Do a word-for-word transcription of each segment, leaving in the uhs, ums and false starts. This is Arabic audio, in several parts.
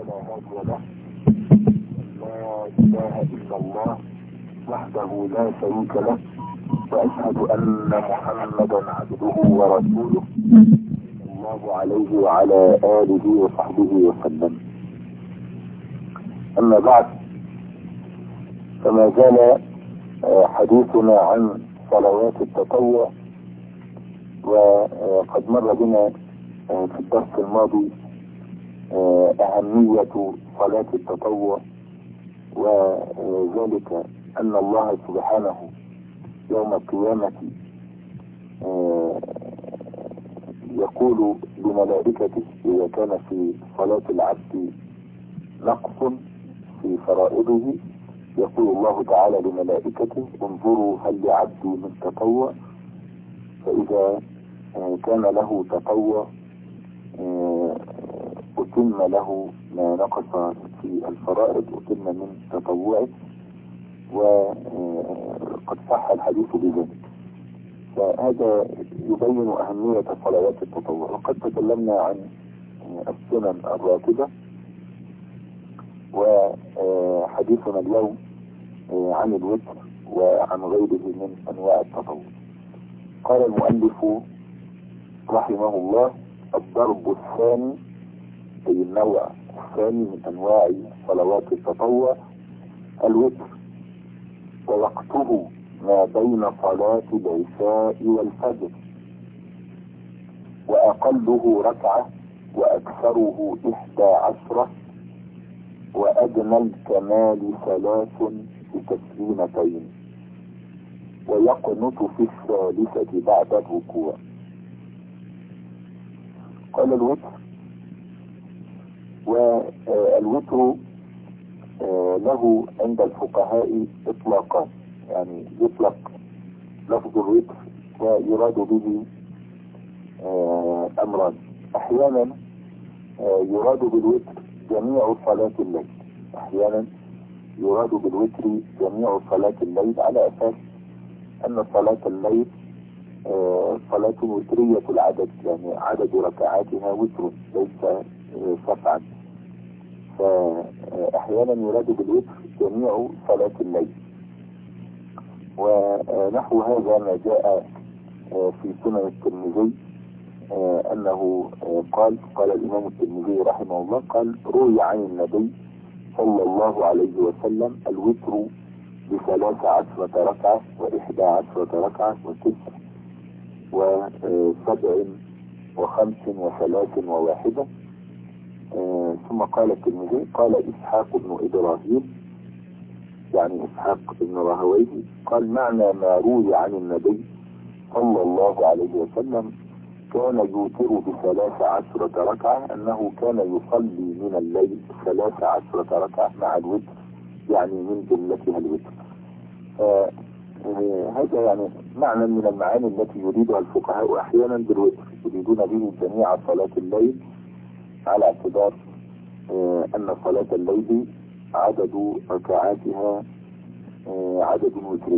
فلا هادي له. لا إله إلا الله وحده لا شريك له، وأشهد أن محمدا عبده ورسوله صلى الله عليه وعلى آله وصحبه وسلم. أما بعد، فما زال حديثنا عن صلوات التطوع، وقد مر بنا في الدرس الماضي أهمية صلاة التطوع، وذلك أن الله سبحانه يوم القيامة يقول لملائكته إذا كان في صلاة العبد نقص في فرائضه، يقول الله تعالى لملائكته: انظروا هل لعبدي من تطوع، فإذا كان له تطوع أتم له ما نقص في الفرائض، أتم من تطوعه، وقد صح الحديث بذلك. فهذا يبين أهمية صلوات التطوع. وقد تكلمنا عن السنن الراتبة، وحديثنا اليوم عن الوتر وعن غيره من أنواع التطوع. قال المؤلف رحمه الله: الضرب الثاني، أي النوع الثاني من أنواع صلوات التطوع، الوتر، ووقته ما بين صلاة العشاء والفجر، وأقله ركعة وأكثره إحدى عشرة، وأدنى الكمال ثلاث بتسليمتين، ويقنط في الثالثة بعد الركوع. قال الوتر، والوتر له عند الفقهاء إطلاقان، يعني يطلق لفظ الوتر ويراد به أمران. أحيانا يراد بالوتر جميع صلاة الليل، أحيانا يراد بالوتر جميع صلاة الليل، على أساس أن صلاة الليل صلاة وترية العدد، يعني عدد ركعاتها وتر ليس سبعا. فأحيانا يراد بالوتر جميع صلاة الليل. ونحو هذا ما جاء في سنن الترمذي أنه قال قال الإمام الترمذي رحمه الله، قال: روي عن النبي صلى الله عليه وسلم: الوتر بثلاث عشرة ركعة وإحدى عشرة ركعة وتسع وسبع وخمس وثلاث وواحدة. ثم قال الترمذي: قال إسحاق بن إبراهيم، يعني إسحاق بن راهويه، قال: معنى ما روي عن النبي صلى الله عليه وسلم كان يوتر بثلاث عشرة ركعة، أنه كان يصلي من الليل ثلاث عشرة ركعة مع الوتر، يعني من جملتها الوتر. هذا يعني معنى من المعاني التي يريدها الفقهاء أحيانا بالوتر، يريدون به جميع صلاة الليل، على اعتبار أن صلاة الليل عدد ركعاتها عدد وتري.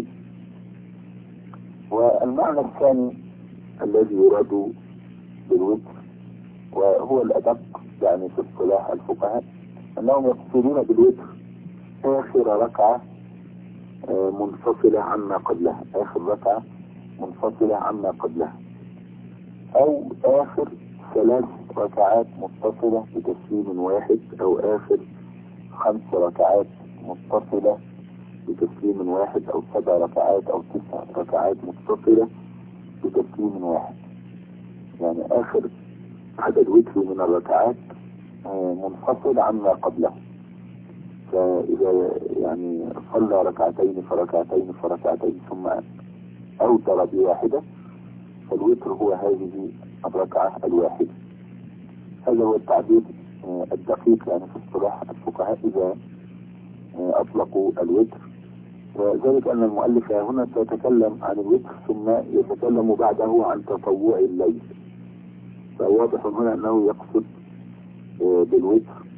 والمعنى الثاني الذي يراد بالوتر، وهو الأدق يعني في اصطلاح الفقهاء، أنهم يقصدون بالوتر آخر ركعة منفصلة عما قبلها، آخر ركعة منفصلة عما قبلها، أو آخر ثلاث ركعات متصلة بتسليم واحد، أو آخر خمس ركعات متصلة بتسليم واحد، أو سبع ركعات أو تسع ركعات متصلة بتسليم واحد. يعني آخر عدد وتر من الركعات منفصل عما قبله. فإذا يعني صلى ركعتين فركعتين فركعتين ثم أوتر بواحدة، فالوتر هو هذه الركعة الواحدة. هذا هو التعبير الدقيق يعني في اصطلاح الفقهاء إذا أطلقوا الوتر. وذلك أن المؤلف هنا سيتكلم عن الوتر ثم يتكلم بعده عن تطوع الليل، فواضح هنا أنه يقصد بالوتر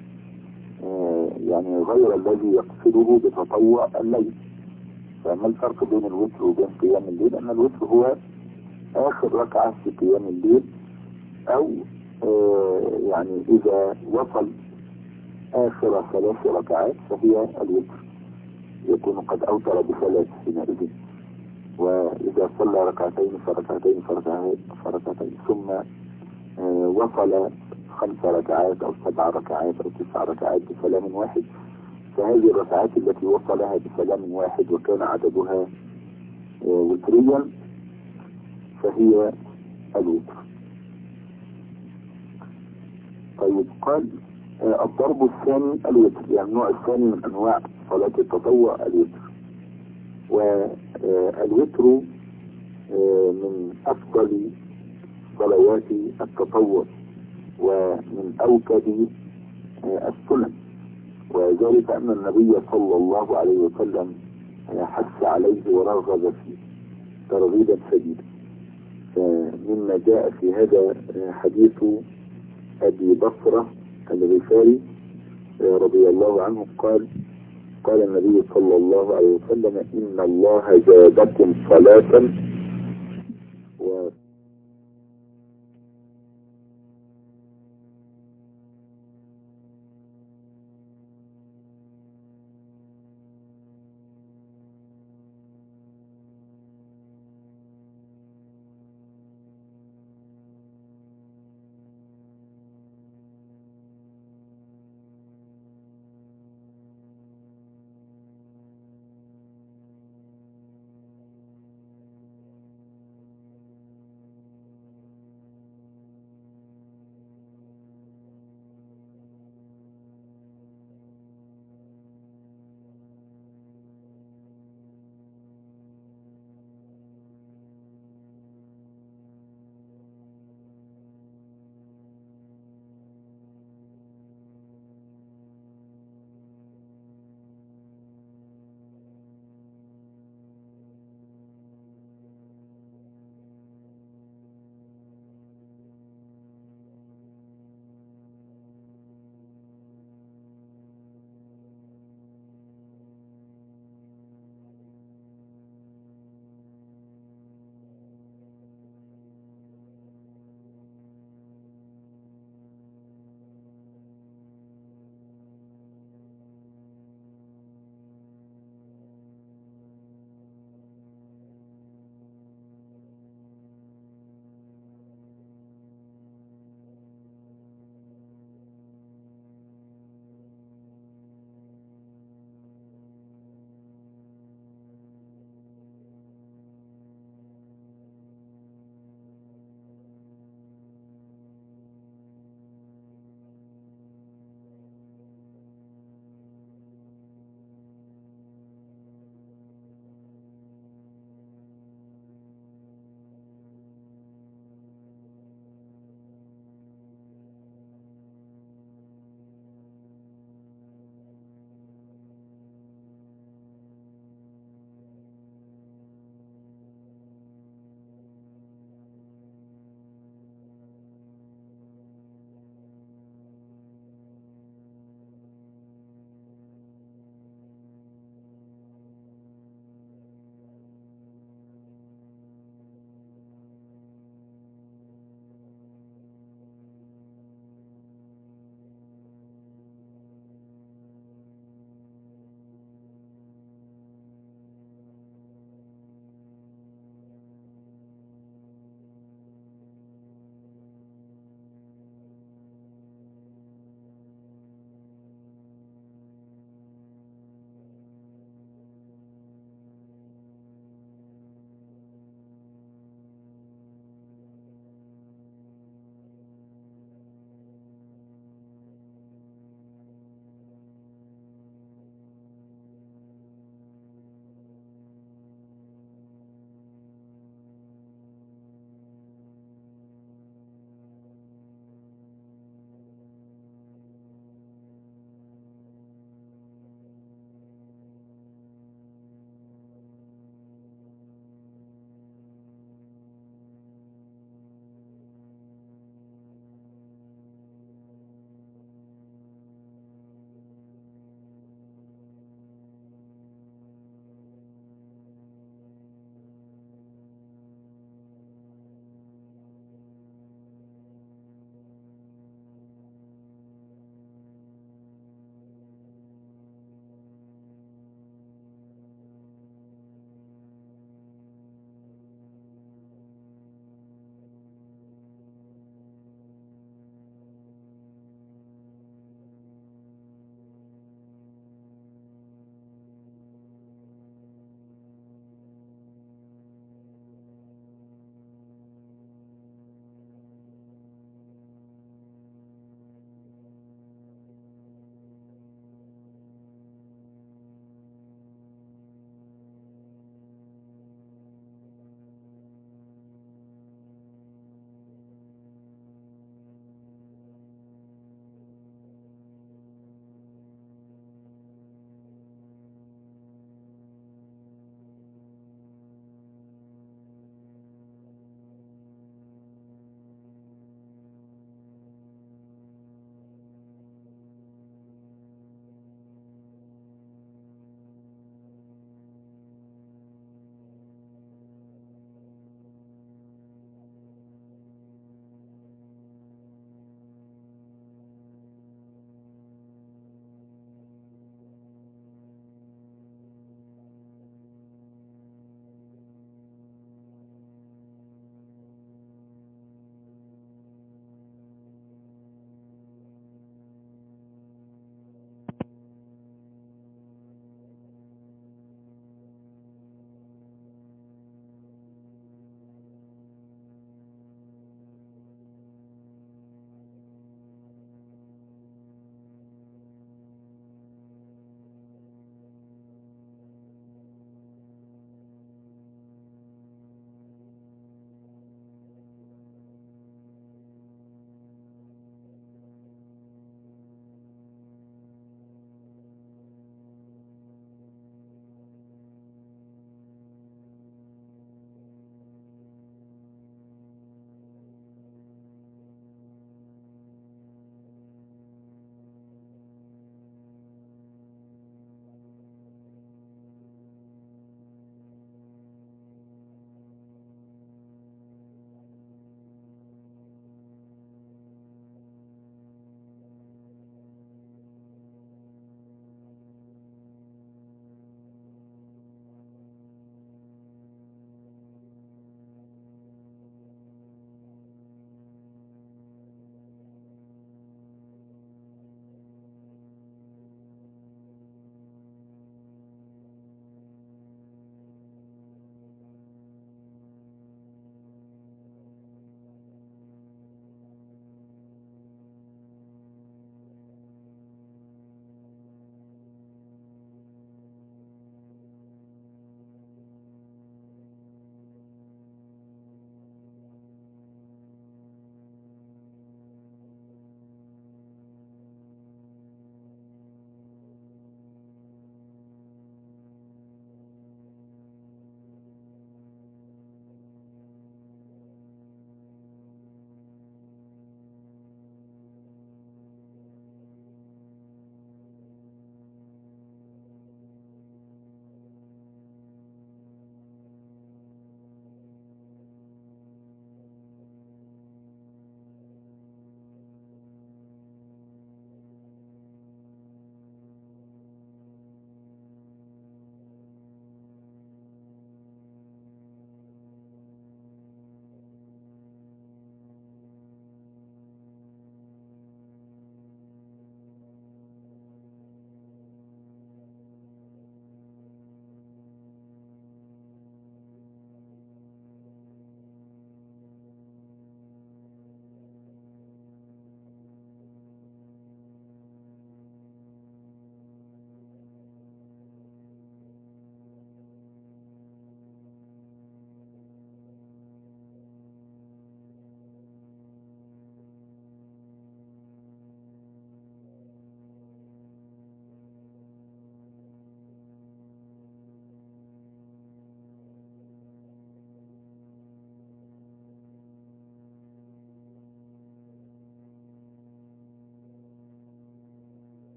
يعني غير الذي يقصده بتطوع الليل. فما الفرق بين الوتر وبين قيام الليل؟ أن الوتر هو آخر ركعة في قيام الليل، أو يعني إذا وصل آخر ثلاث ركعات فهي الوتر، يكون قد أوتر بثلاث حينئذ. وإذا صلى ركعتين فركعتين فركعتين, فركعتين ثم آه وصل خمس ركعات أو سبع ركعات أو تسع ركعات بسلام واحد، فهذه الركعات التي وصلها بسلام واحد وكان عددها آه وتريا فهي الوتر. طيب قال آه الضرب الثاني الوتر، يعني النوع الثاني من أنواع صلاة التطوع الوتر. والوتر من أفضل صلوات التطوع ومن أوكد السنن، وذلك أن النبي صلى الله عليه وسلم حث عليه ورغب فيه ترغيبا شديدا. فمما جاء في هذا حديث أبي بصرة الغفاري رضي الله عنه قال قال النبي صلى الله عليه وسلم إن الله زادكم صلاة و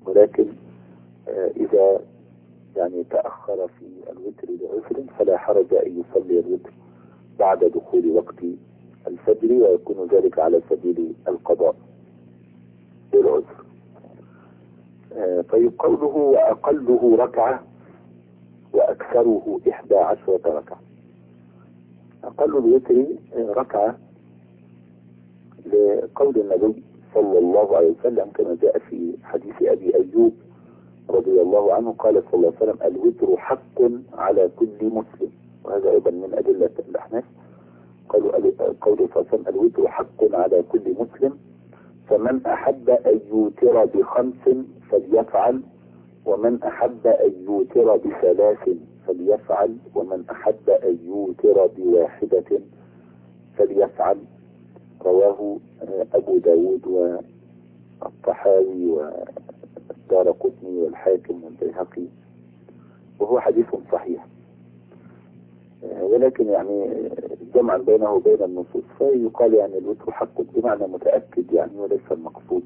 ولكن إذا يعني تأخر في الوتر بعسر فلا حرج أن يصلي الوتر بعد دخول وقت الفجر، ويكون ذلك على سبيل القضاء بالعذر. طيب قوله وأقله ركعة وأكثره إحدى عشرة ركعة. أقل الوتر ركعة لقول النبي صلى الله عليه وسلم كما جاء في حديث أبي أيوب رضي الله عنه قال صلى الله عليه وسلم الوتر حق على كل مسلم، وهذا أيضا من أدلة الأحناف. قالوا قول صلى الله عليه وسلم الوتر حق على كل مسلم، فمن أحب أن يوتر بخمس فليفعل، ومن أحب أن يوتر بثلاث فليفعل، ومن أحب أن يوتر بواحدة فليفعل. رواه أبو داود والطحاوي والدارقطني والحاكم والبيهقي، وهو حديث صحيح، ولكن يعني جمعا بينه وبين النصوص فيقال يعني الوتر حق بمعنى متأكد يعني، وليس المقصود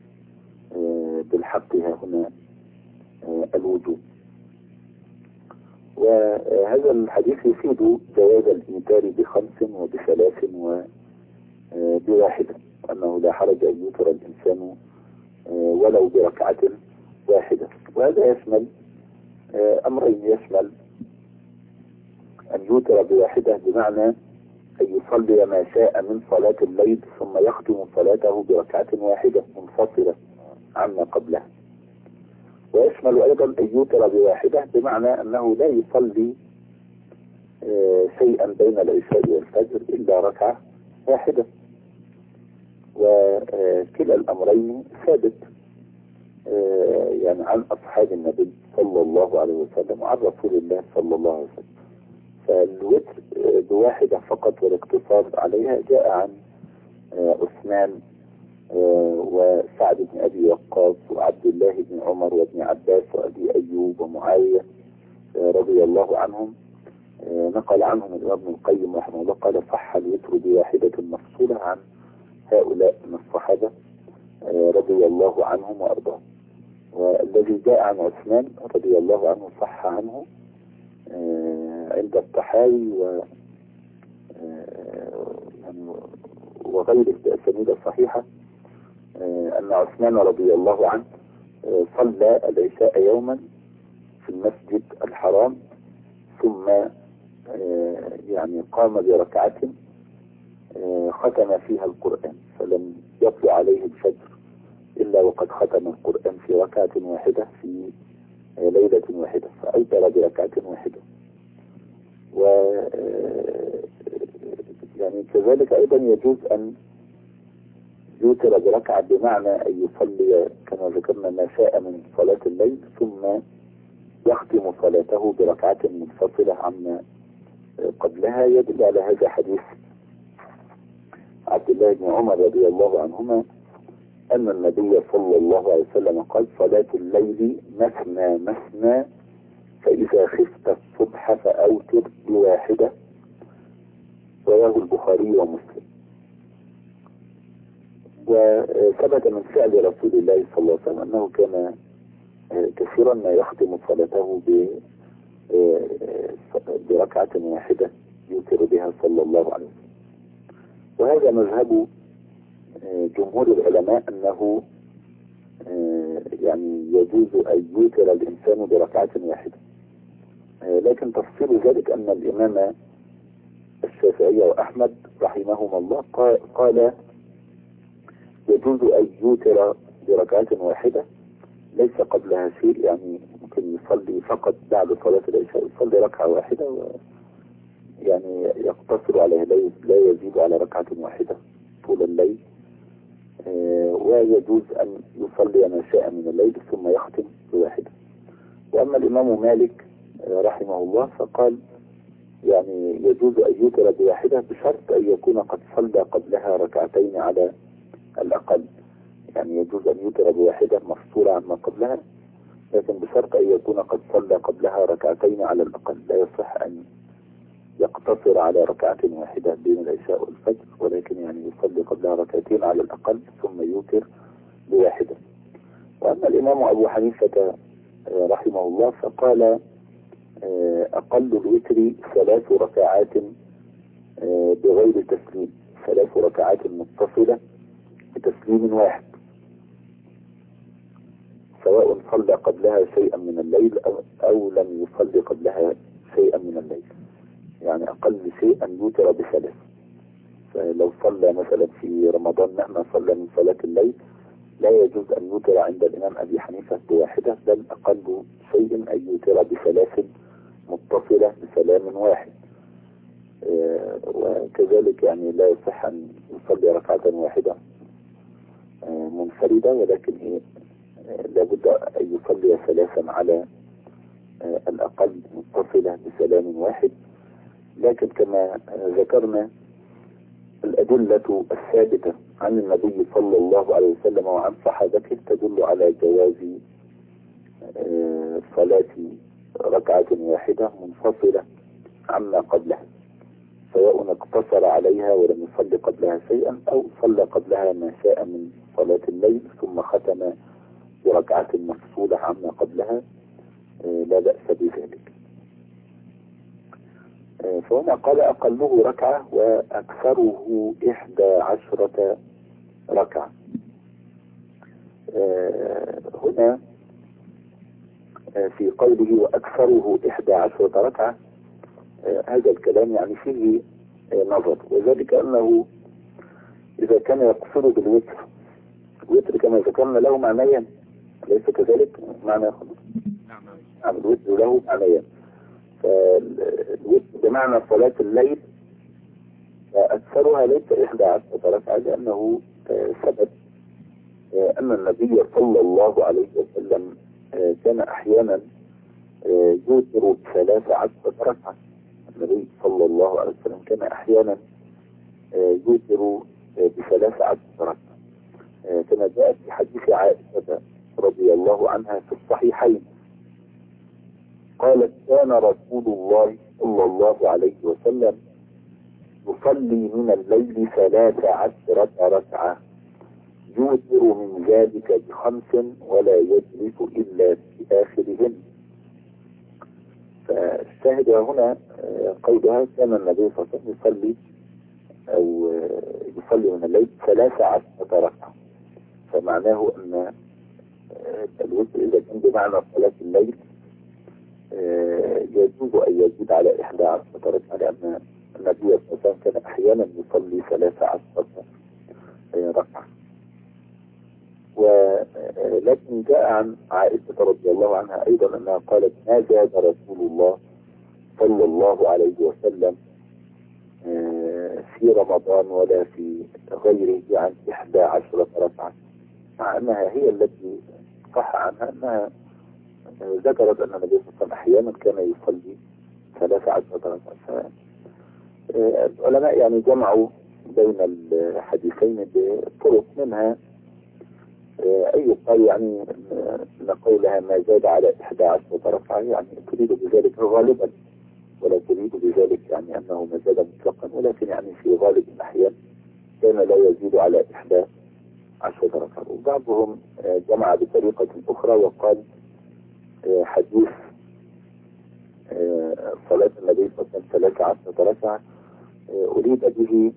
بالحق ها هنا الوجوب. وهذا الحديث يفيد جواز الإيتار بخمس وبثلاث وبواحدة، وأنه لا حرج أن يوتر الإنسان ولو بركعة واحدة. وهذا يشمل أمرين، يشمل أن يوتر بواحدة بمعنى أن يصلي ما شاء من صلاة الليل ثم يختم صلاته بركعة واحدة منفصلة عما قبلها. ويشمل أيضا أن يوتر بواحدة بمعنى أنه لا يصلي شيئا بين العشاء والفجر إلا ركعة واحدة. وكلا الأمرين ثابت يعني عن أصحاب النبي صلى الله عليه وسلم وعن رسول الله صلى الله عليه وسلم. فالوتر بواحدة فقط والاقتصار عليها جاء عن عثمان وسعد بن أبي وقاص وعبد الله بن عمر وابن عباس وأبي أيوب ومعاوية رضي الله عنهم. نقل عنهم الإمام ابن القيم رحمه الله قال صح الوتر بواحدة مفصولة عن هؤلاء من الصحابة رضي الله عنهم وأرضاهم. والذي جاء عن عثمان رضي الله عنه صح عنه عند الطحاوي و يعني وغيره بأسانيد صحيحة أن عثمان رضي الله عنه صلى العشاء يوما في المسجد الحرام، ثم يعني قام بركعة ختم فيها القرآن، فلم يطلع عليه الفجر إلا وقد ختم القرآن في ركعة واحدة في ليلة واحدة، فأوتر بركعة واحدة. و يعني كذلك أيضا يجوز أن يوتر بركعة بمعنى أن يصلي كما ذكرنا ما شاء من صلاة الليل ثم يختم صلاته بركعة منفصلة عما قبلها. يدل على هذا حديث عبد الله بن عمر رضي الله عنهما أن النبي صلى الله عليه وسلم قال صلاة الليل مثنى مثنى فإذا خفت الصبح فأوتر بواحدة. رواه البخاري ومسلم. وثبت من فعل رسول الله صلى الله عليه وسلم أنه كان كثيرا ما يختم صلاته بركعة واحدة يوتر بها صلى الله عليه وسلم. وهذا مذهب جمهور العلماء أنه يعني يجوز أن يوتر الإنسان بركعة واحدة، لكن تفصيل ذلك أن الإمام الشافعي وأحمد رحمهما الله قال يجوز أن يوتر بركعة واحدة ليس قبلها شيء، يعني ممكن يصلي فقط بعد صلاة العشاء يصلي ركعة واحدة و يعني يقتصر عليها، لا يزيد على ركعة واحدة طول الليل. ويجوز أن يصلي ما شاء من الليل ثم يختم بواحدة. وأما الإمام مالك رحمه الله فقال يعني يجوز أن يوتر بواحدة بشرط أن يكون قد صلى قبلها ركعتين على الأقل، يعني يجوز أن يوتر بواحدة مفصولة عما قبلها، لكن بشرط أن يكون قد صلى قبلها ركعتين على الأقل. لا يصح أن يقتصر على ركعة واحدة بين العشاء والفجر، ولكن يعني يصلي قبلها ركعتين على الأقل ثم يوتر بواحدة. وأما الإمام أبو حنيفة رحمه الله فقال أقل الوتر ثلاث ركعات بغير تسليم، ثلاث ركعات متصلة بتسليم واحد، سواء صلى قبلها شيئا من الليل أو, أو لم يصلي قبلها شيئا من الليل. يعني أقل شيء أن يوتر بثلاث. فلو صلى مثلا في رمضان مهما صلى من صلاة الليل لا يجوز أن يوتر عند الإمام أبي حنيفة بواحدة، بل أقل شيء أن يوتر بثلاث متصلة بسلام واحد. آه وكذلك يعني لا يصح أن يصلي ركعة واحدة آه منفردة، ولكن إيه آه لابد أن يصلي ثلاثا على آه الأقل متصلة بسلام واحد. لكن كما آه ذكرنا الأدلة الثابتة عن النبي صلى الله عليه وسلم وعن صحابته تدل على جواز آه صلاة ركعة واحدة منفصلة عما قبلها، سواء اقتصر عليها ولم يصلي قبلها شيئا أو صلى قبلها ما شاء من صلاة الليل ثم ختم بركعة مفصولة عما قبلها، لا بأس بذلك. فهنا قال أقله ركعة وأكثره إحدى عشرة ركعة. هنا في قوله وأكثره إحدى عشرة ركعة هذا الكلام يعني فيه نظر، وذلك أنه إذا كان يقصر بالوتر، الوتر كما ذكرنا له معنيا ليس كذلك معنى خلاص؟ نعم الوتر له معنيا، فالوتر بمعنى صلاة الليل أكثرها ليس إحدى عشرة ركعة، لأنه ثبت أن النبي صلى الله عليه وسلم كان أحيانا يوتر ثلاث عشرة ركعة. النبي صلى الله عليه وسلم كان أحيانا يوتر بثلاث عشرة ركعة، كما جاء في حديث عائشة رضي الله عنها في الصحيحين قالت كان رسول الله صلى الله عليه وسلم يصلي من الليل ثلاث عشرة ركعة يوتر من ذلك بخمس ولا يجلس إلا في آخرهن. فالشاهد هنا قولها كان النبي صلى الله عليه وسلم يصلي أو يصلي من الليل ثلاث عشرة ركعة، فمعناه أن الوتر إذا كان بمعنى صلاة الليل يجوز أن يزيد على إحدى عشرة ركعة، لأن النبي صلى الله عليه وسلم كان أحيانا يصلي ثلاث عشرة ركعة. ولكن جاء عن عائشة رضي الله عنها أيضا أنها قالت ما زاد رسول الله صلى الله عليه وسلم في رمضان ولا في غيره عن إحدى عشرة ركعة، مع أنها هي التي صح عنها أنها ذكرت أن النبي صلى الله عليه وسلم أحيانا كان يصلي ثلاث عشرة ركعة. العلماء يعني جمعوا بين الحديثين بطرق، منها أي قال يعني أن قولها ما زاد على إحدى عشرة ركعة يعني تريد بذلك غالبا، ولا تريد بذلك يعني أنه ما زاد مطلقا، ولكن يعني في غالب الأحيان كان لا يزيد على إحدى عشرة ركعة. وبعضهم جمع بطريقة أخرى وقال حديث صلاة النبي صلى الله عليه وسلم ثلاث عشرة ركعة أريد به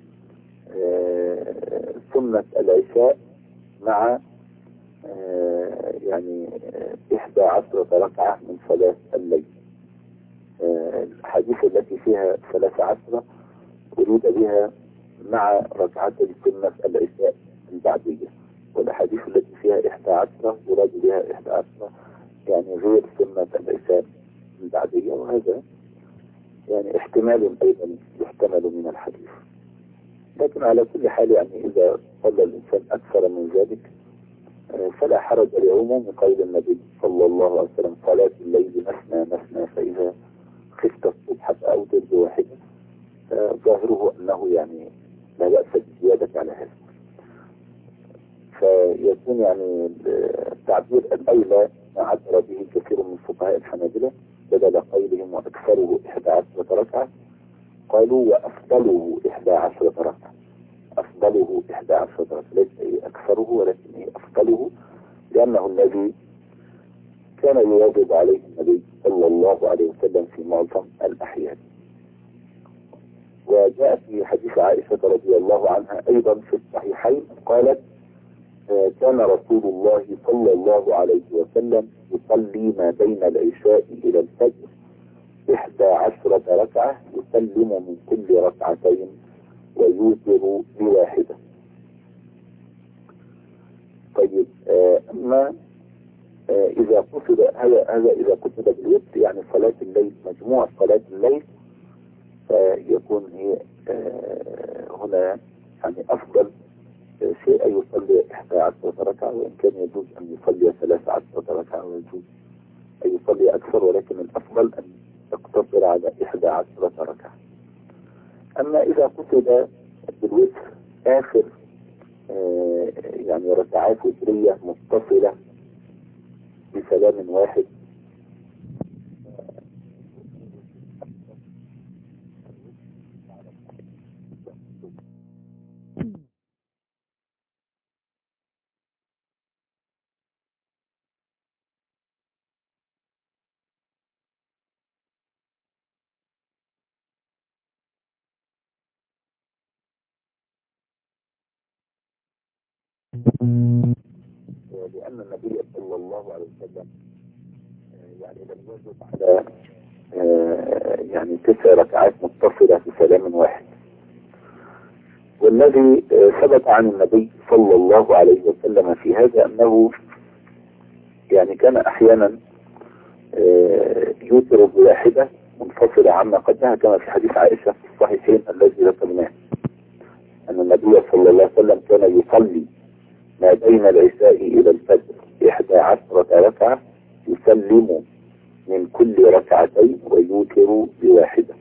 سنة العشاء مع يعني إحدى عشرة ركعة من صلاة الليل. الحديث التي فيها ثلاث عشرة أريد بها مع ركعتي سنة العشاء البعدية، والأحاديث التي فيها إحدى عشرة أريد بها إحدى عشرة يعني غير سنة العشاء البعدية. وهذا يعني احتمال أيضا يحتمل من الحديث، لكن على كل حال يعني إذا صلى الإنسان أكثر من ذلك فلا حرج لعموم قول النبي صلى الله عليه وسلم صلاة الليل مثنى مثنى فإذا خفت الصبح فأوتر بواحدة، فظاهره أنه يعني لا بأس بالزيادة على هذا. فيكون يعني التعبير الأولى ما عبر به كثير من فقهاء الحنابلة بدل قولهم وأكثره إحدى عشرة ركعة قالوا وأفضله إحدى عشرة ركعة. أفضله إحدى عشرة ركعة، ليس أكثره ولكن أفضله، لأنه الذي كان يواظب عليه النبي صلى الله عليه وسلم في معظم الأحيان. وجاء في حديث عائشة رضي الله عنها أيضا في الصحيحين قالت كان رسول الله صلى الله عليه وسلم يصلي ما بين العشاء إلى الفجر إحدى عشرة ركعة يسلم من كل ركعتين ويوتر بواحدة. طيب أما إذا قصد هذا هذا إذا قصد بالوتر يعني صلاة الليل، مجموعة صلاة الليل، فيكون هي هنا يعني أفضل شيء أن يصلي إحدى عشرة ركعة، وإن كان يجوز أن يصلي ثلاث عشرة ركعة ويجوز أن يصلي أكثر، ولكن الأفضل أن يقتصر على إحدى عشرة ركعة. أما إذا قصد بالوتر آخر يعني ركعات وترية متصلة بسلام واحد، لأن النبي صلى الله عليه وسلم يعني لم يجب على يعني تسع ركعات متصلة بسلام واحد. والذي ثبت عن النبي صلى الله عليه وسلم في هذا أنه يعني كان أحيانا يوتر بواحدة منفصلة عما قبلها، كما في حديث عائشة في الصحيحين الذي ذكرناه أن النبي صلى الله عليه وسلم كان يصلي ما بين العشاء إلى الفجر إحدى عشرة ركعة يسلم من كل ركعتين ويوتر بواحدة.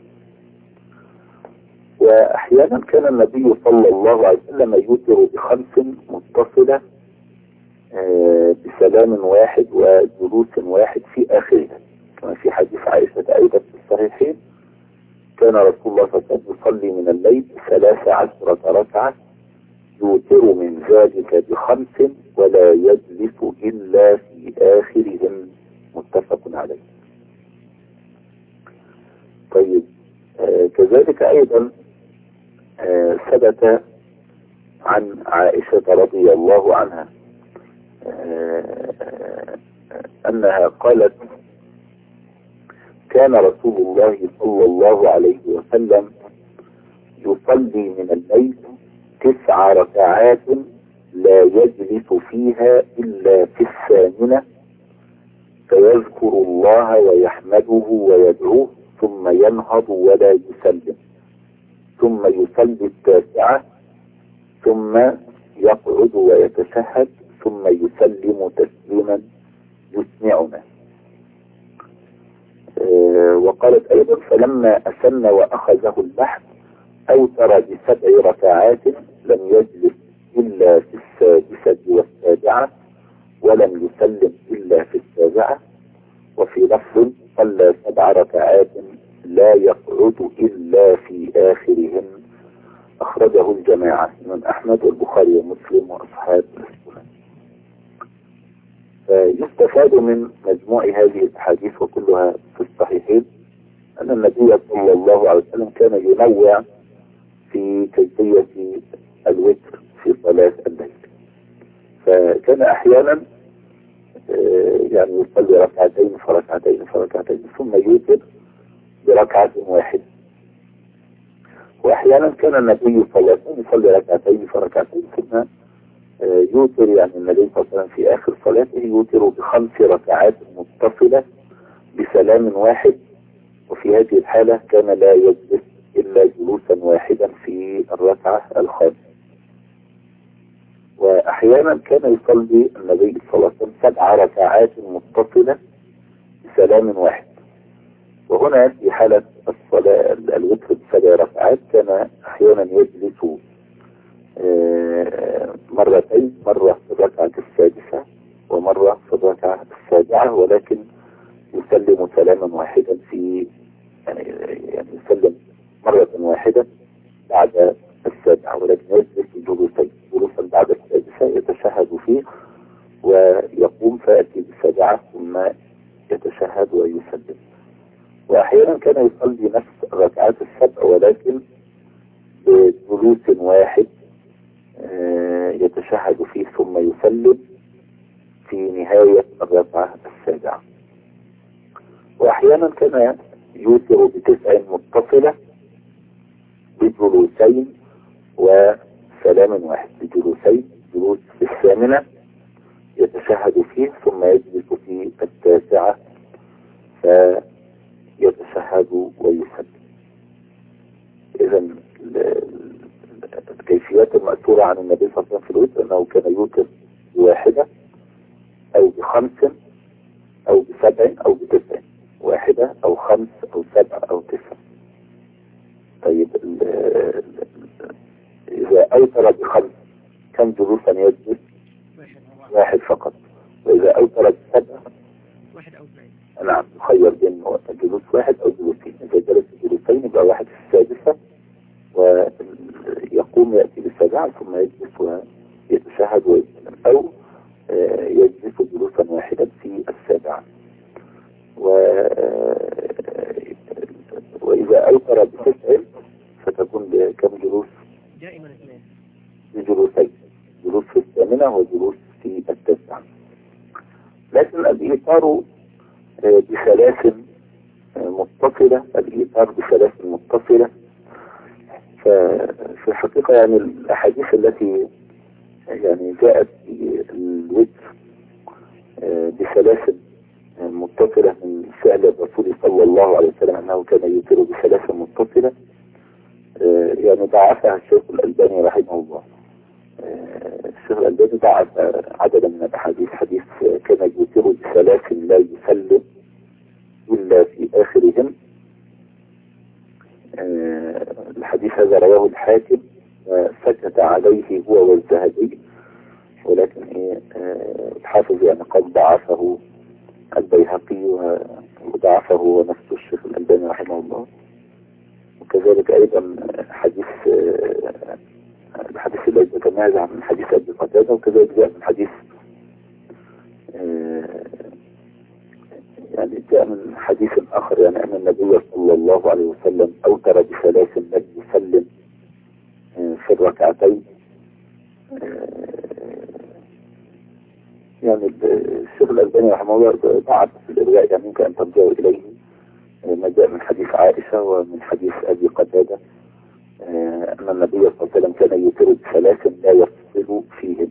وأحيانا كان النبي صلى الله عليه وسلم يوتر بخمس متصلة بسلام واحد وجلوس واحد في آخرها، كما في حديث عائشة أيضا في الصحيحين كان رسول الله صلى الله عليه وسلم يصلي من الليل ثلاث عشرة ركعة يوتر من ذلك بخمس ولا يجلس إلا في آخرهم، متفق عليه. طيب آه كذلك أيضا آه ثبت عن عائشة رضي الله عنها آه أنها قالت كان رسول الله صلى الله عليه وسلم يصلي من الليل تسع ركعات لا يجلس فيها إلا في الثامنة فيذكر الله ويحمده ويدعوه ثم ينهض ولا يسلم، ثم يصلي التاسعة ثم يقعد ويتشهد ثم يسلم تسليما يسمعنا. أه وقالت أيضا فلما أسن وأخذه اللحم أوتر بسبع ركعات لم يجلس إلا في السادسة والسابعة ولم يسلم إلا في السابعة. وفي لفظ صلى سبع ركعات لا يقعد إلا في آخرهن، أخرجه الجماعة من أحمد والبخاري ومسلم وأصحاب السنن. فيستفاد من مجموع هذه الأحاديث وكلها في الصحيحين أن النبي صلى الله عليه وسلم كان ينوع في كيفية الوتر في صلاة الليل، فكان أحيانا يعني يصلي ركعتين فركعتين فركعتين ثم يوتر بركعة واحدة. وأحيانا كان النبي صلى الله عليه وسلم يصلي ركعتين فركعتين ثم يوتر، يعني النبي صلى الله عليه وسلم في آخر صلاته يوتر بخمس ركعات متصلة بسلام واحد، وفي هذه الحالة كان لا يجلس إلا جلوسا واحدا في الركعة الخامسة. وأحيانا كان يصلي النبي صلى الله عليه وسلم سبع ركعات متصلة بسلام واحد، وهنا في حالة الصلاة الوتر بسبع ركعات كان أحيانا يجلس مرتين، مرة في الركعة السادسة ومرة في الركعة السابعة، ولكن يسلم سلاما واحدا في يعني يسلم مرة واحدة بعد السابعة، ولكن يجلس جلوسين، جلوسا بعد السادسة يتشهد فيه ويقول واحد يتشهد فيه ثم يسلم في نهاية الركعة السابعة. وأحيانا كان يوتر بتسع متصلة بجلوسين وسلام واحد، بجلوسين، جلوس في الثامنة يتشهد فيه ثم يجلس في التاسعة فيتشهد ويسلم. إذا الكيفيات المأثورة عن النبي صلى الله عليه وسلم في الوتر أنه كان يوتر بواحدة أو بخمس أو بسبع أو بتسع، واحدة أو خمس أو سبع أو تسع. طيب إذا أوتر بخمس كم جلوسا يجلس؟ واحد فقط. وإذا أوتر بسبع واحد أو اثنين. نعم، يخير بين جلوس واحد أو جلوسين. إذا جلس جلوسين يبقى واحد في السادسة ويقوم يأتي بالسابعة ثم يجلس ويتشهد ويسلم، أو يجلس جلوسا واحدا في السابعة. و... وإذا أوتر بتسع فتكون بكم جلوس؟ دائما اثنين، بجلوسين، جلوس في الثامنة وجلوس في التاسعة. لكن الإيثار بثلاث متصلة، الإيثار بثلاث متصلة ففي الحقيقة يعني الأحاديث التي يعني جاءت في الوتر بثلاث متصلة من فعل الرسول صلى الله عليه وسلم أنه كان يوتر بثلاث متصلة يعني ضعفها الشيخ الألباني رحمه الله. الشيخ الألباني ضعف عددا من الأحاديث. حديث كان يوتر بثلاث لا يسلم إلا في آخرهم، الحديث هذا رواه الحاكم وسكت عليه هو والذهبي، ولكن إيه الحافظ يعني قد ضعفه البيهقي وضعفه ونفسه الشيخ الألباني رحمه الله. وكذلك أيضا حديث الحديث الذي يتنازع من حديث أبي قتادة، وكذلك جاء من حديث يعني جاء من حديث آخر يعني أن النبي صلى الله عليه وسلم أوتر بثلاث لم يسلم في الركعتين. يعني الشيخ الألباني رحمه الله ضعف في الإرواء، يعني ممكن أن ترجعوا إليه ما جاء من حديث عائشة ومن حديث أبي قتادة أن النبي صلى الله عليه وسلم كان يوتر بثلاث لا يفصل فيهم.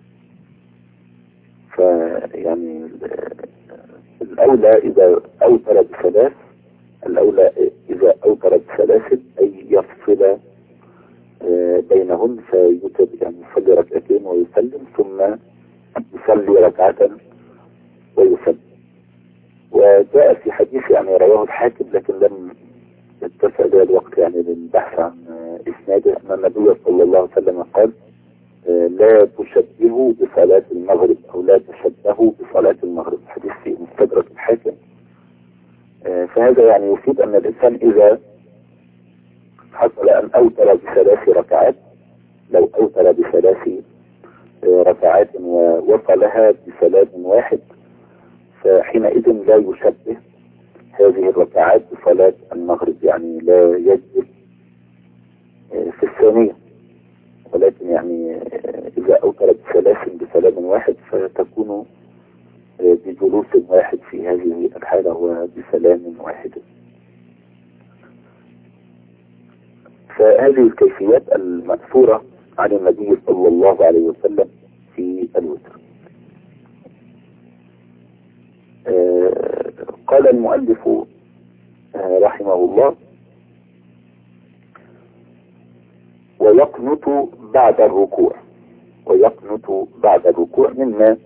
فيعني الأولى إذا أوتر بثلاث، الأولى إذا أوتر بثلاث أي يفصل بينهم فيوتر، يعني يصلي ركعتين ويسلم ثم يصلي ركعة ويسلم. وجاء في حديث يعني رواه الحاكم لكن لم يتسع لي الوقت يعني للبحث عن إسناده أن النبي صلى الله عليه وسلم قال لا تشبهوا بصلاة المغرب أو لا تشبهوا بصلاة المغرب، حديث في مستدرك الحاكم. فهذا يعني يفيد أن الإنسان إذا حصل أن أوتر بثلاث ركعات، لو أوتر بثلاث ركعات ووصلها بسلام واحد فحينئذ لا يشبه هذه الركعات بصلاة المغرب، يعني لا يجلس في الثانية، ولكن يعني إذا أوتر بثلاث بسلام واحد فتكون بجلوس واحد في هذه الحالة وبسلام واحد. فهذه الكيفيات المأثورة عن النبي صلى الله عليه وسلم في الوتر. قال المؤلف رحمه الله ويقنط بعد الركوع، ويقنط بعد الركوع مما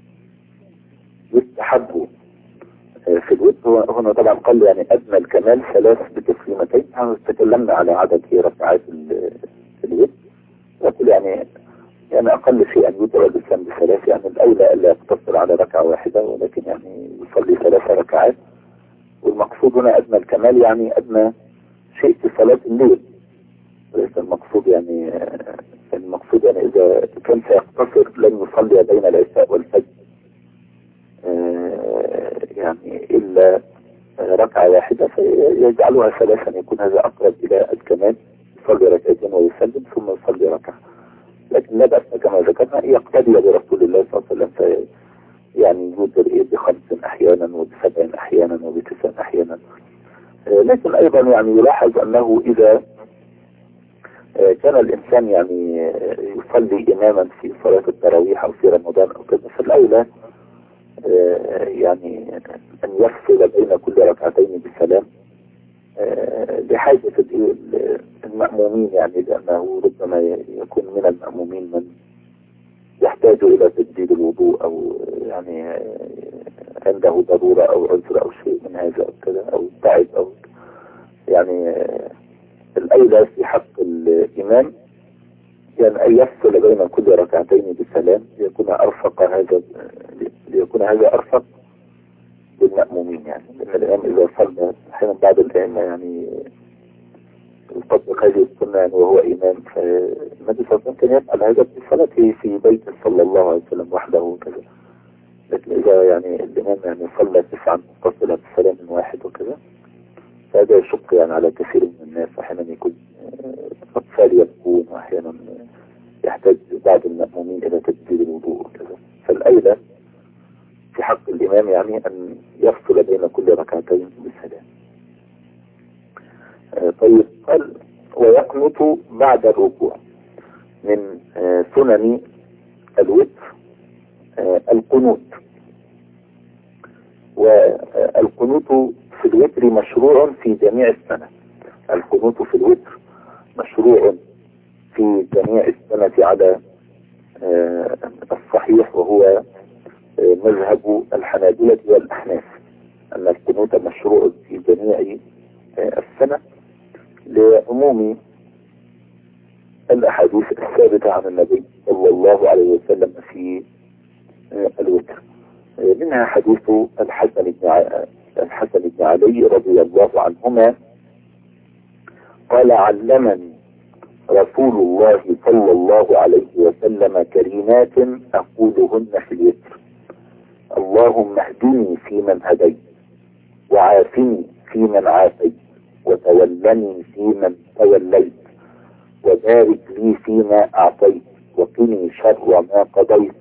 يستحب في الوتر. هنا طبعا قال يعني أدنى الكمال ثلاث بتسليمتين، احنا تكلمنا على عدد في ركعات الوتر، يقول يعني يعني أقل شيء أن يوتر الإنسان بثلاث، يعني الأولى ألا يقتصر على ركعة واحدة ولكن يعني يصلي ثلاث ركعات. والمقصود هنا أدنى الكمال يعني أدنى شيء في صلاة الليل، وليس المقصود يعني المقصود يعني إذا كان سيقتصر لن يصلي بين العشاء والفجر يعني إلا ركعة واحدة فيجعلها ثلاثا، يكون هذا أقرب إلى الكمال، يصلي ركعتين ويسلم ثم يصلي ركعة. لكن لا بأس كما ذكرنا يقتدي برسول الله صلى الله عليه وسلم، في يعني يوتر إيه بخمس أحيانا وبسبع أحيانا وبتسع أحيانا. لكن أيضا يعني يلاحظ أنه إذا كان الإنسان يعني يصلي إماما في صلاة التراويح أو في رمضان أو كذا، فالأولى يعني أن يفصل بين كل ركعتين بسلام لحاجة المأمومين، يعني لأنه ربما يكون من المأمومين من يحتاج إلى تجديد الوضوء أو يعني عنده ضرورة أو عذر أو شيء من هذا أو كذا أو تعب أو يعني الأولى في حق الإمام يعني أن يفصل بين كل ركعتين بسلام ليكون أرفق هذا ليكون هذا أرفق للمأمومين. يعني لأن الإمام إذا صلى أحيانا بعض الأئمة يعني يطبق هذه السنة يعني وهو إمام، فالنبي صلى الله عليه وسلم كان يفعل هذا في صلاته في بيته صلى الله عليه وسلم وحده وكذا. لكن إذا يعني الإمام يعني صلى تسعا متصلة بسلام واحد وكذا فهذا يشق يعني على كثير من الناس، أحيانا يكون أطفال يبكون وأحيانا يحتاج بعض المأمومين إلى تجديد الوضوء وكذا. فالأولى في حق الإمام يعني أن يفصل بين كل ركعتين بسلام. آه طيب قال ويقنط بعد الركوع. من آه سنن الوتر آه القنوت، والقنوت في الوتر مشروع في جميع السنة. القنوت في الوتر مشروع في جميع السنة على آه الصحيح، وهو مذهب الحنابلة والأحناف أن القنوت مشروع في جميع السنة لعموم الأحاديث الثابتة عن النبي صلى الله عليه وسلم في الوتر. منها حديث الحسن بن الحسن بن علي رضي الله عنهما قال علمني رسول الله صلى الله عليه وسلم كلمات أقولهن في الوتر: اللهم اهدني فيمن هديت، وعافني فيمن عافيت، وتولني فيمن توليت، وبارك لي فيما أعطيت، وقني شر ما قضيت،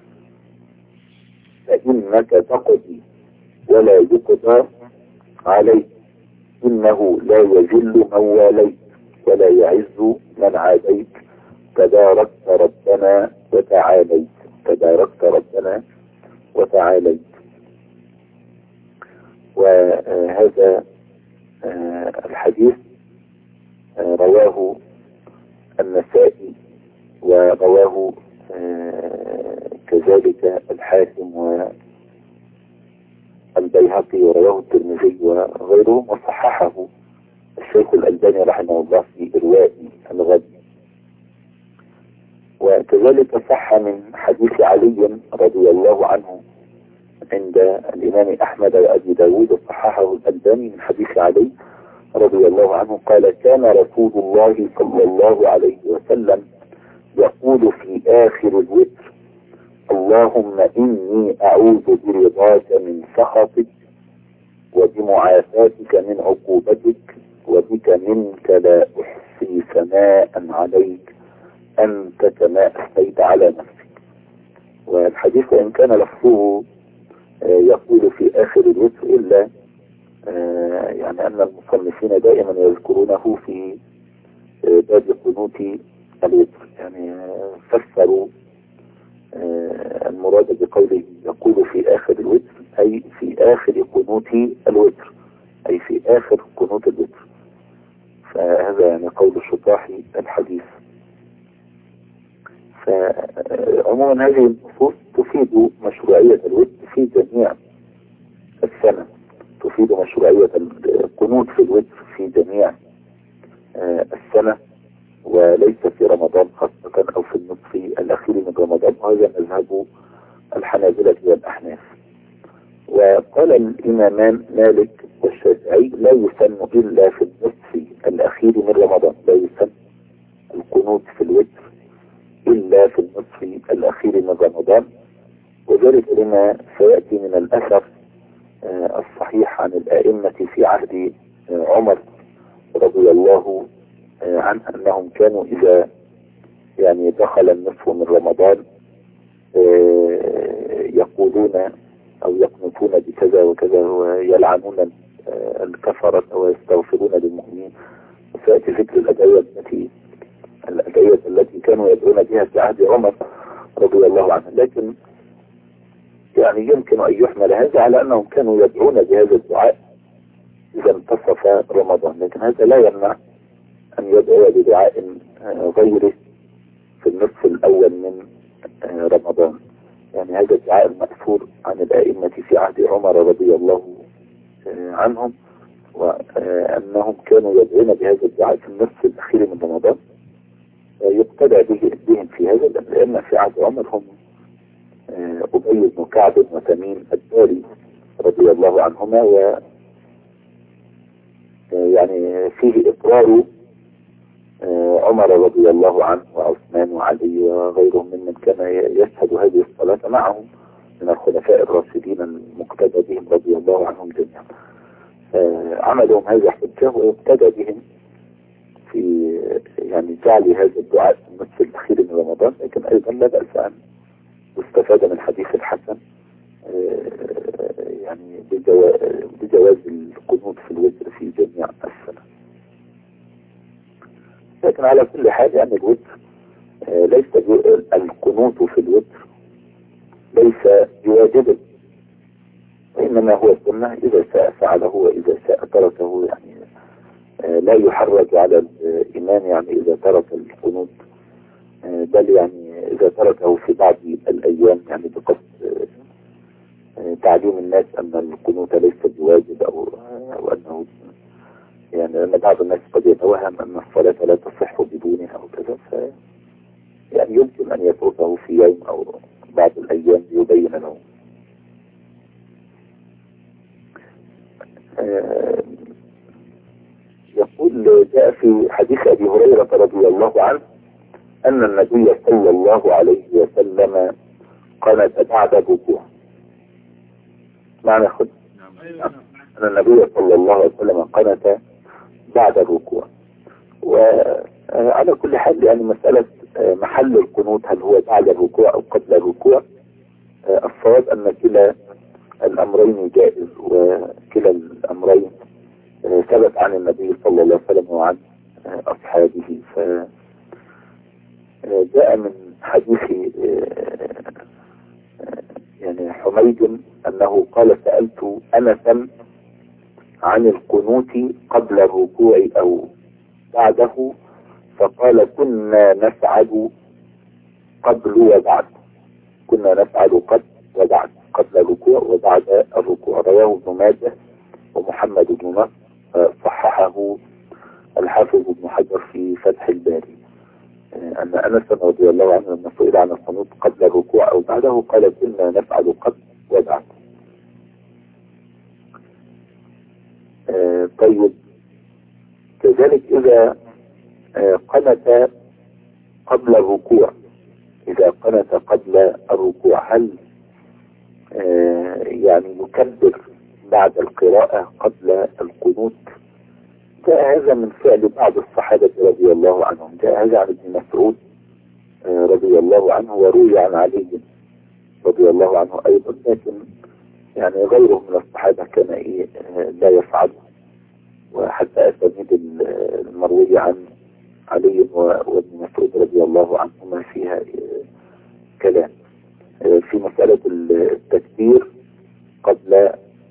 فإنك تقضي ولا يقضى عليك، إنه لا يذل من واليت ولا يعز من عاديت، تباركت ربنا وتعاليت تباركت ربنا وتعاليت. وهذا الحديث رواه النسائي ورواه كذلك الحاكم والبيهقي ورواه الترمذي وغيره، وصححه الشيخ الألباني رحمه الله في إرواء الغدي. وكذلك صح من حديث علي رضي الله عنه عند الإمام أحمد وأبي داود، وصححه الألباني من حديث علي رضي الله عنه قال: كان رسول الله صلى الله عليه وسلم يقول في آخر الوتر: اللهم إني أعوذ برضاك من سخطك وبمعافاتك من عقوبتك وبك منك لا أحصي ثناء عليك أنت كما أثنيت على نفسك. والحديث وإن كان لفظه يقول في آخر الوتر إلا يعني أن المصنفين دائما يذكرونه في باب قنوت الوتر، يعني فسروا المراد بقوله يقول في آخر الوتر أي في آخر قنوت الوتر، أي في آخر قنوت الوتر. فهذا يعني قول شطاحي الحديث. فعموما هذه النصوص تفيد مشروعية الوتر في جميع السنة، تفيد مشروعية القنوت في الوتر في جميع السنة وليس في رمضان خاصة أو في النصف الأخير من رمضان، وهذا مذهب الحنابلة والأحناف. وقال الإمامان مالك والشافعي: لا يسن إلا في النصف الأخير من رمضان، لا يسن القنوت في الوتر إلا في النصف الأخير من رمضان، وذلك لما سيأتي من الأثر الصحيح عن الآئمة في عهد عمر رضي الله عن أنهم كانوا إذا يعني دخل النصف من رمضان يقولون أو يقنطون بكذا وكذا ويلعنون الكفرة ويستغفرون للمؤمنين. وسيأتي ذكر الأدعية التي الأدعية التي كانوا يدعون بها في عهد عمر رضي الله عنه. لكن يعني يمكن أن يحمل هذا على أنهم كانوا يدعون بهذا الدعاء إذا انتصف رمضان، لكن هذا لا يمنع أن يدعو بدعاء غيره في النصف الأول من رمضان. يعني هذا الدعاء المأثور عن الأئمة في عهد عمر رضي الله عنهم، وأنهم كانوا يدعون بهذا الدعاء في النصف الأخير من رمضان، يقتدى بهم في هذا، لأن في عهد عمر هم أبي بن كعب وتميم الداري رضي الله عنهما، و يعني فيه إقرار عمر رضي الله عنه وعثمان وعلي وغيرهم ممن كان يشهد هذه الصلاة معهم من الخلفاء الراشدين المقتدى بهم رضي الله عنهم جميعا. عملهم هذا حجة ويقتدى بهم في يعني جعل هذا الدعاء في النصف الأخير من رمضان. لكن أيضا لا بأس أن يستفاد من حديث الحسن يعني بجواز القنوت في الوتر في جميع السنة. لكن على كل حال يعني الوتر ليس القنوت في الوتر ليس بواجب، وإنما هو سنة إذا شاء فعله وإذا شاء تركه. يعني لا يحرج على الإمام يعني إذا ترك القنوت، بل يعني إذا تركه في بعض الأيام يعني بقصد تعليم الناس أن القنوت ليس بواجب، أو, أو أنه يعني أن بعض الناس قد يتوهم أن الصلاة لا تصح بدونها أو كذا، ف يعني يمكن أن يتركه في يوم أو بعض الأيام ليبين له. يقول جاء في حديث أبي هريرة رضي الله عنه أن النبي صلى الله عليه وسلم قنت بعد الركوع. معنى خد أن النبي صلى الله عليه وسلم قنت بعد الركوع. وعلى كل حال يعني مسألة محل القنوت هل هو بعد الركوع أو قبل الركوع، الصواب أن كلا الأمرين جائز، وكلا الأمرين ثبت عن النبي صلى الله عليه وسلم وعن أصحابه. فجاء من حديث يعني حميد أنه قال سألت أنسا عن القنوت قبل الركوع أو بعده، فقال كنا نفعل قبل وبعد، كنا نفعل قبل وبعد، قبل الركوع وبعد الركوع. رواه ابن ماجه ومحمد بن نصر، صححه الحافظ ابن حجر في فتح الباري، أن أنس رضي الله عنه لما سئل عن القنوت قبل الركوع أو بعده قال كنا نفعل قبل وبعد. آه طيب، كذلك إذا آه قنت قبل الركوع، إذا قنت قبل الركوع هل آه يعني يكبر بعد القراءة قبل القنوت؟ جاء هذا من فعل بعض الصحابة رضي الله عنهم، جاء هذا عن ابن مسعود آه رضي الله عنه، وروي عن علي رضي الله عنه أيضا، لكن يعني غيره من الصحابة كان إيه آه لا يفعل. وحتى أسانيد المروية عن علي وابن مسعود رضي الله عنهما فيها كلام في مسألة التكبير قبل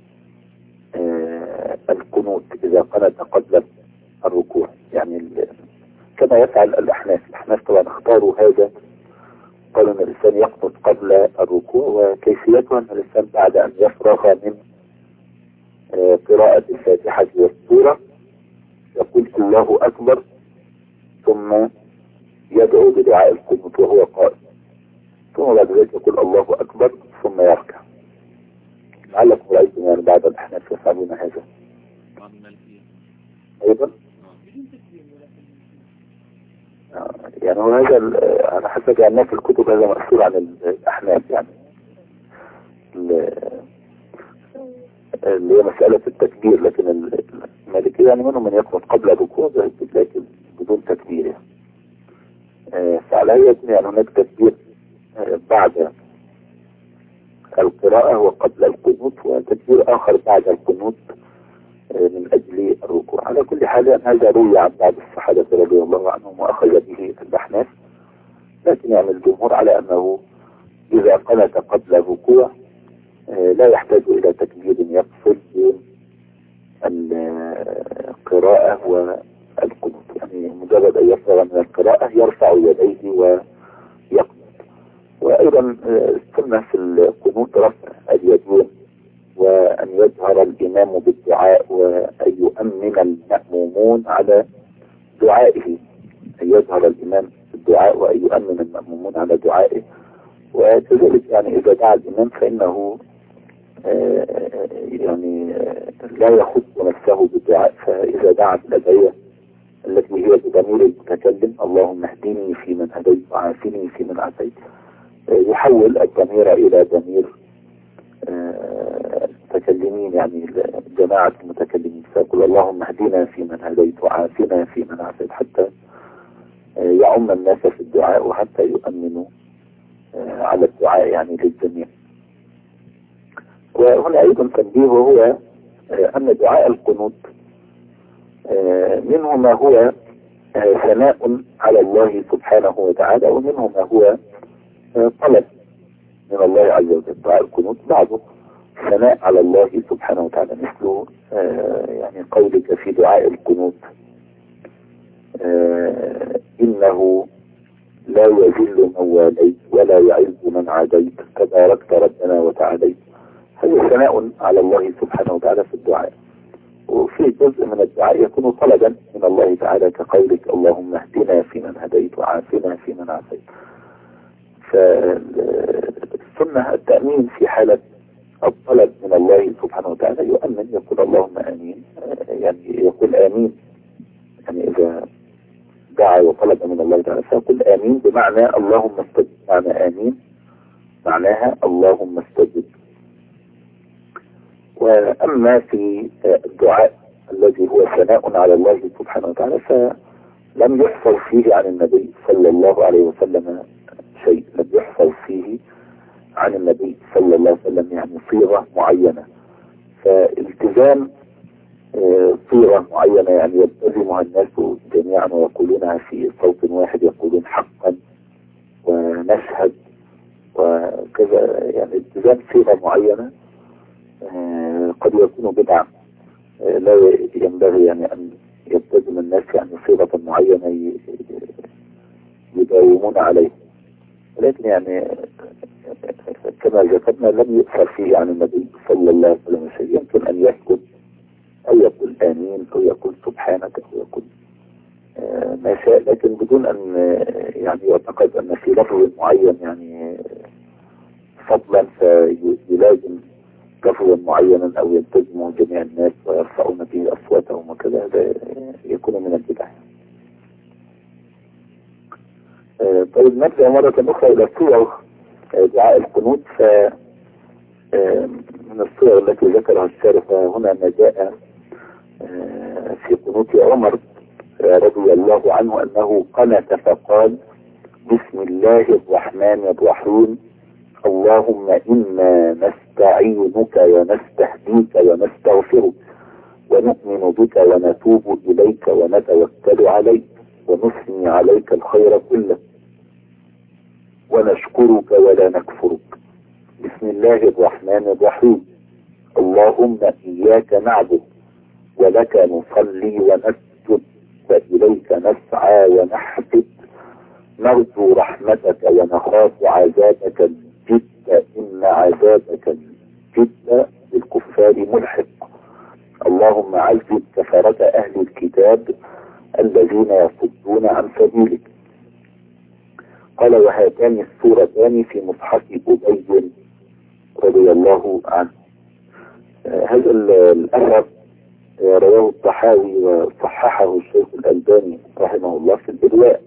القنوت إذا قنت قبل الركوع، يعني كما يفعل الأحناف. الأحناف طبعا اختاروا هذا، قالوا أن الإنسان يقنط قبل الركوع، وكيفيته أن الإنسان بعد أن يفرغ من قراءة الفاتحة والسورة يقول الله أكبر، ثم يدعو بدعاء القنوت وهو قائم، ثم بعد ذلك يقول الله أكبر ثم يركع. لعلكم رأيتم يعني بعض الأحناف يفعلون هذا أيضا. يعني هو هذا على حسب يعني في الكتب هذا مأثور عن الأحناف، يعني اللي هي مسألة التكبير. لكن المالكية يعني منهم من يقنط قبل الركوع، لكن بدون تكبير. فعلى هي يعني هناك تكبير بعد القراءة وقبل القنوت، وتكبير آخر بعد القنوت من أجل الركوع. على كل حال هذا روي عن بعض الصحابة رضي الله عنهم وأخذ به الأحناف، لكن يعني الجمهور على أنه إذا قنت قبل الركوع لا يحتاج إلى تكبير يفصل بين القراءة والقنوت، يعني مجرد أن يفرغ من القراءة يرفع يديه ويقنط. وأيضا السنة في القنوت رفع اليدين، وأن يظهر الإمام بالدعاء، وأن يؤمن المأمومون على دعائه، أن يظهر الإمام بالدعاء وأن يؤمن المأمومون على دعائه. وكذلك يعني إذا دعا الإمام فإنه يعني لا يخص نفسه بالدعاء، فإذا دعا بالأدعية التي هي بضمير المتكلم اللهم اهدني فيمن هديت وعافني فيمن عافيت، يحول الضمير إلى ضمير المتكلمين، يعني جماعة المتكلمين، فيقول اللهم اهدنا فيمن هديت وعافنا فيمن عافيت، حتى يعم الناس في الدعاء وحتى يؤمنوا على الدعاء يعني للجميع. وهنا أيضا تنبيه، وهو أن دعاء القنوت منه ما هو ثناء على الله سبحانه وتعالى، ومنه ما هو طلب من الله عز وجل. دعاء القنوت بعضه ثناء على الله سبحانه وتعالى، مثل يعني قولك في دعاء القنوت إنه لا يذل من واليت ولا يعز من عاديت تباركت ربنا وتعاليت. هذا ثناء على الله سبحانه وتعالى في الدعاء. وفي جزء من الدعاء يكون طلبا من الله تعالى كقولك اللهم اهدنا فيمن هديت وعافنا فيمن عافيت. فالسنة التأمين في حالة الطلب من الله سبحانه وتعالى، يؤمن يقول اللهم آمين، يعني يقول آمين، يعني إذا دعا وطلب من الله تعالى فيقول آمين بمعنى اللهم استجب، معنى آمين معناها اللهم استجب. وأما في الدعاء الذي هو ثناء على الله سبحانه وتعالى فلم يحفظ فيه عن النبي صلى الله عليه وسلم شيء، لم يحفظ فيه عن النبي صلى الله عليه وسلم يعني صيغة معينة. فالتزام صيغة معينة يعني يلتزمها الناس جميعا ويقولونها في صوت واحد، يقولون حقا ونشهد وكذا، يعني التزام صيغة معينة قد يكون بدعة، لا ينبغي يعني أن يلتزم الناس يعني صيغة معينة يداومون عليه. ولكن يعني كما ذكرنا لم يؤثر فيه عن النبي صلى الله عليه وسلم شيء، يمكن أن يسكت أو يقول آمين أو يقول سبحانك أو يقول ما شاء، لكن بدون أن يعني يعتقد أن في لفظ معين يعني فضلا فيلازم لفظا معينا أو يلتزمه جميع الناس ويرفعون به أصواتهم وكذا، هذا يكون من البدع. طيب نرجع مرة أخرى إلى صيغ دعاء القنوت. ف من الصيغ التي ذكرها الشارح هنا ما جاء في قنوت عمر رضي الله عنه أنه قنت فقال بسم الله الرحمن الرحيم اللهم إنا نستعينك ونستهديك ونستغفرك ونؤمن بك ونتوب إليك ونتوكل عليك ونثني عليك الخير كله ونشكرك ولا نكفرك. بسم الله الرحمن الرحيم اللهم إياك نعبد ولك نصلي ونسجد وإليك نسعى ونحفد نرجو رحمتك ونخاف عذابك الجد إن عذابك الجد بالكفار ملحق. اللهم عذب كفرة أهل الكتاب الذين يصدون عن سبيلك. قال وهاتان السورتان في مصحف أبي رضي الله عنه. آه هذا الأثر آه رواه الطحاوي وصححه الشيخ الألباني رحمه الله في الإرواء،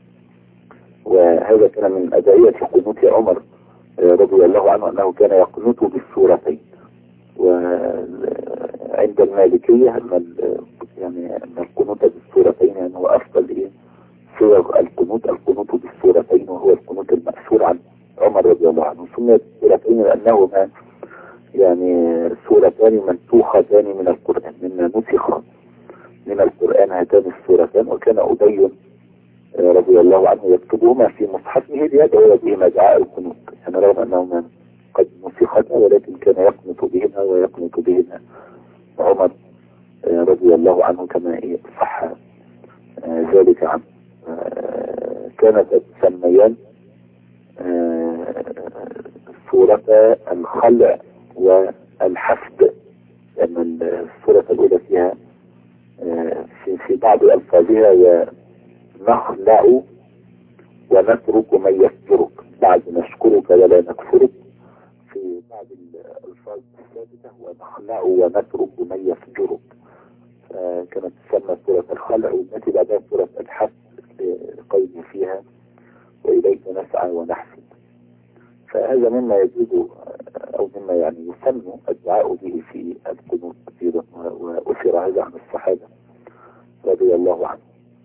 وهذا كان من أدعية قنوت عمر آه رضي الله عنه أنه كان يقنط بالسورتين. وعند المالكية أن يعني أن القنوت بالسورتين يعني هو أفضل إيه صيغ القنوت القنوت بالسورتين، وهو القنوت المأثور عن عمر رضي الله عنه. سميت السورتين لأنهما يعني سورتان منسوختان من القرآن، مما نسخ من القرآن هاتان السورتان، وكان أبي رضي الله عنه يكتبهما في مصحفه ليدعو بهما دعاء القنوت، يعني رغم أنهما قد نسختا ولكن كان يقنط بهما ويقنط بهما عمر رضي الله عنه كما صح ذلك عنه. كانت تسميان سورة الخلع والحفد، لأن السورة الأولى فيها في, في بعض ألفاظها ونخلع ونترك من يفجرك بعد نشكرك ولا نكفرك، في بعض الألفاظ الثابتة ونخلع ونترك من يفجرك، فكانت تسمى سورة الخلع، والتي بعدها سورة الحفد لقوله فيها وإليك نسعى ونحفد. فهذا مما يجوز أو مما يعني يسمى الدعاء به في القنوت أيضا، وأثر هذا عن الصحابة رضي الله عنهم.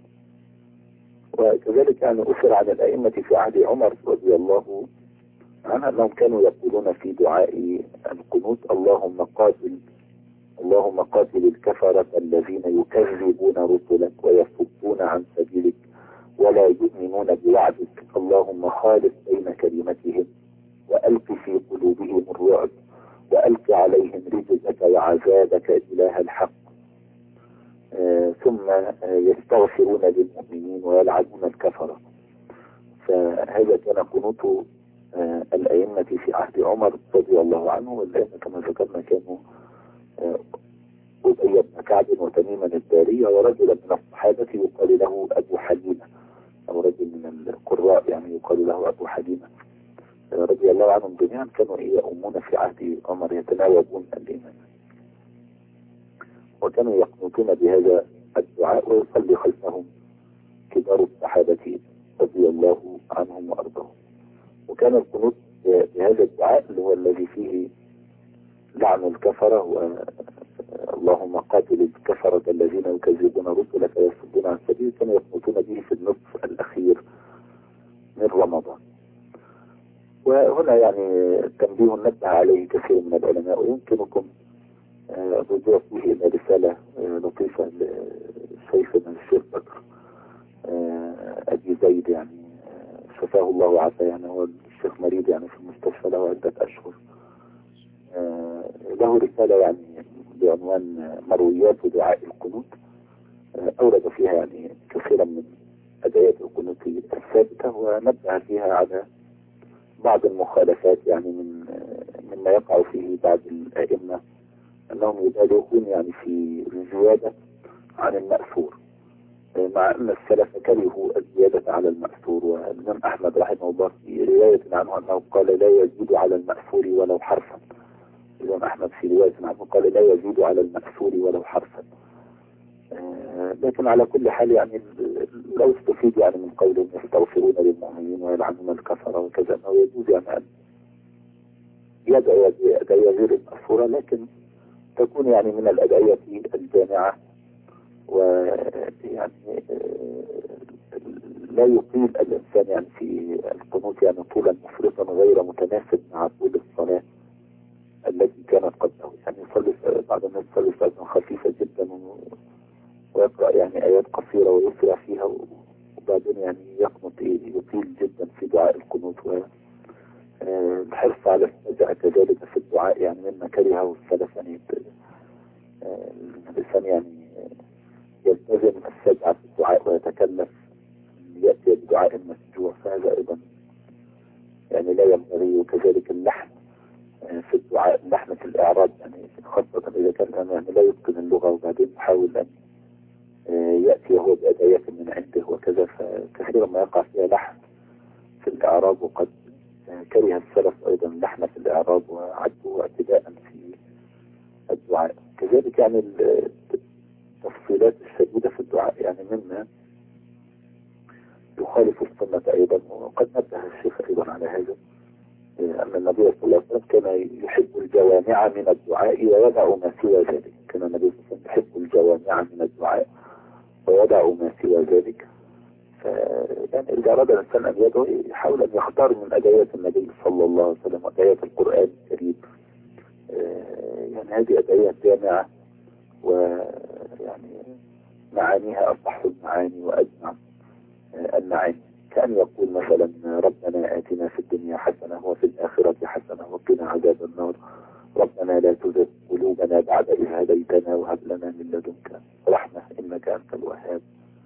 وكذلك يعني أثر عن الأئمة في عهد عمر رضي الله عنه أنهم كانوا يقولون في دعاء القنوت اللهم قاتل اللهم قاتل الكفرة الذين يكذبون رسلك ويصدون عن سبيلك ولا يؤمنون بوعدك، اللهم خالف بين كلمتهم وألق في قلوبهم الرعب وألق عليهم رجزك وعذابك إله الحق. آه ثم آه يستغفرون للمؤمنين ويلعنون الكفرة. فهذا كان قنوت آه الأئمة في عهد عمر رضي الله عنه، والأئمة كما ذكرنا كانوا آه أبي بن كعب وتميما الداري ورجلا من الصحابة يقال له أبو حليمة، أو رجل من القراء يعني يقال له أبو حليمة رضي الله عنهم جميعا، كانوا يؤمون في عهد عمر يتناوبون الإيمان، وكانوا يقنطون بهذا الدعاء ويصلي خلفهم كبار الصحابة رضي الله عنهم وأرضاهم. وكان القنوت بهذا الدعاء اللي هو الذي فيه لعن الكفرة اللهم قاتل الكفرة الذين يكذبون رسلك ويصدون عن سبيلك، كانوا يقنطون به في النصف الأخير من رمضان. وهنا يعني تنبيه نبه عليه كثير من العلماء، ويمكنكم الرجوع فيه إلى رسالة لطيفة لشيخنا الشيخ بكر أبي زيد، يعني شفاه الله وعافاه، يعني هو الشيخ مريض يعني في المستشفى له عدة أشهر، له رسالة يعني بعنوان مرويات دعاء القنوت، أورد فيها يعني كثيرا من أدعية القنوت الثابتة، ونبه فيها على بعض المخالفات يعني من مما يقع فيه بعض الأئمة، أنهم يبالغون يعني في الزيادة عن المأثور، مع أن السلف كرهوا الزيادة على المأثور. والإمام أحمد رحمه الله في رواية عنه أنه قال لا يزيد على المأثور ولو حرفا، الإمام أحمد في رواية عنه قال لا يزيد على المأثور ولو حرفا. لكن على كل حال يعني لو استفيد يعني من قولهم يستغفرون للمؤمنين ويلعنون الكفرة وكذا، أنه يجوز يعني أن يدعو أدعية غير المأثورة، لكن تكون يعني من الأدعية الجامعة، ويعني لا يطيل الإنسان يعني في القنوت يعني طولا مفرطا غير متناسب مع طول الصلاة التي كانت قبله. يعني يصلي بعض الناس يصلي صلاة خفيفة جدا ويقرأ يعني آيات قصيرة ويسرع فيها، وبعدين يعني يقنط يطيل جدا في دعاء القنوت، والحرص على السجع كذلك في الدعاء يعني مما كرهه السلف، يعني الإنسان يعني يلتزم السجع في الدعاء ويتكلف يأتي بدعاء مسجوع، فهذا أيضا يعني لا ينبغي. وكذلك اللحن في الدعاء، اللحن في الإعراب يعني خاصة إذا كان يعني لا يتقن اللغة وبعدين يحاول أن يأتي هو بأدعية من عنده وكذا، فكثيرا ما يقع فيها لحن في الإعراب، وقد كره السلف أيضا اللحن في الإعراب وعدوا اعتداء في الدعاء. كذلك يعني التفصيلات الشديدة في الدعاء يعني مما يخالف السنة أيضا، وقد نبه الشيخ أيضا على هذا، أن النبي صلى الله عليه وسلم كان يحب الجوامع من الدعاء ويدع ما سوى ذلك. كان النبي صلى الله عليه وسلم يحب الجوامع من الدعاء ويدع ما سوى ذلك. ف يعني إذا أراد الإنسان أن يدعو يحاول أن يختار من أدعية النبي صلى الله عليه وسلم وأدعية القرآن الكريم. يعني هذه أدعية جامعة ويعني معانيها أصح المعاني وأجمع المعاني، كان يقول مثلا ربنا آتنا في الدنيا حسنة وفي الآخرة حسنة وقنا عذاب النار، ربنا لا تزغ قلوبنا بعد إذ هديتنا وهب لنا من لدنك رحمة إنك أنت الوهاب،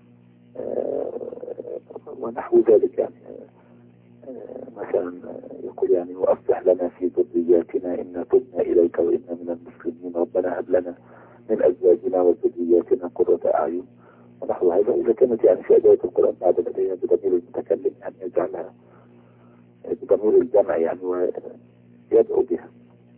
ونحو ذلك. يعني مثلا يقول يعني وأصلح لنا في ذرياتنا إنا تبنا إليك وإنا من المسلمين، ربنا هب لنا من أزواجنا وذرياتنا قرة أعين ونحو هذا. إذا كانت يعني في أداية القرآن بعد الأداية بضمير المتكلم يعني يجعلها بضمير الجمع يعني ويدعو بها،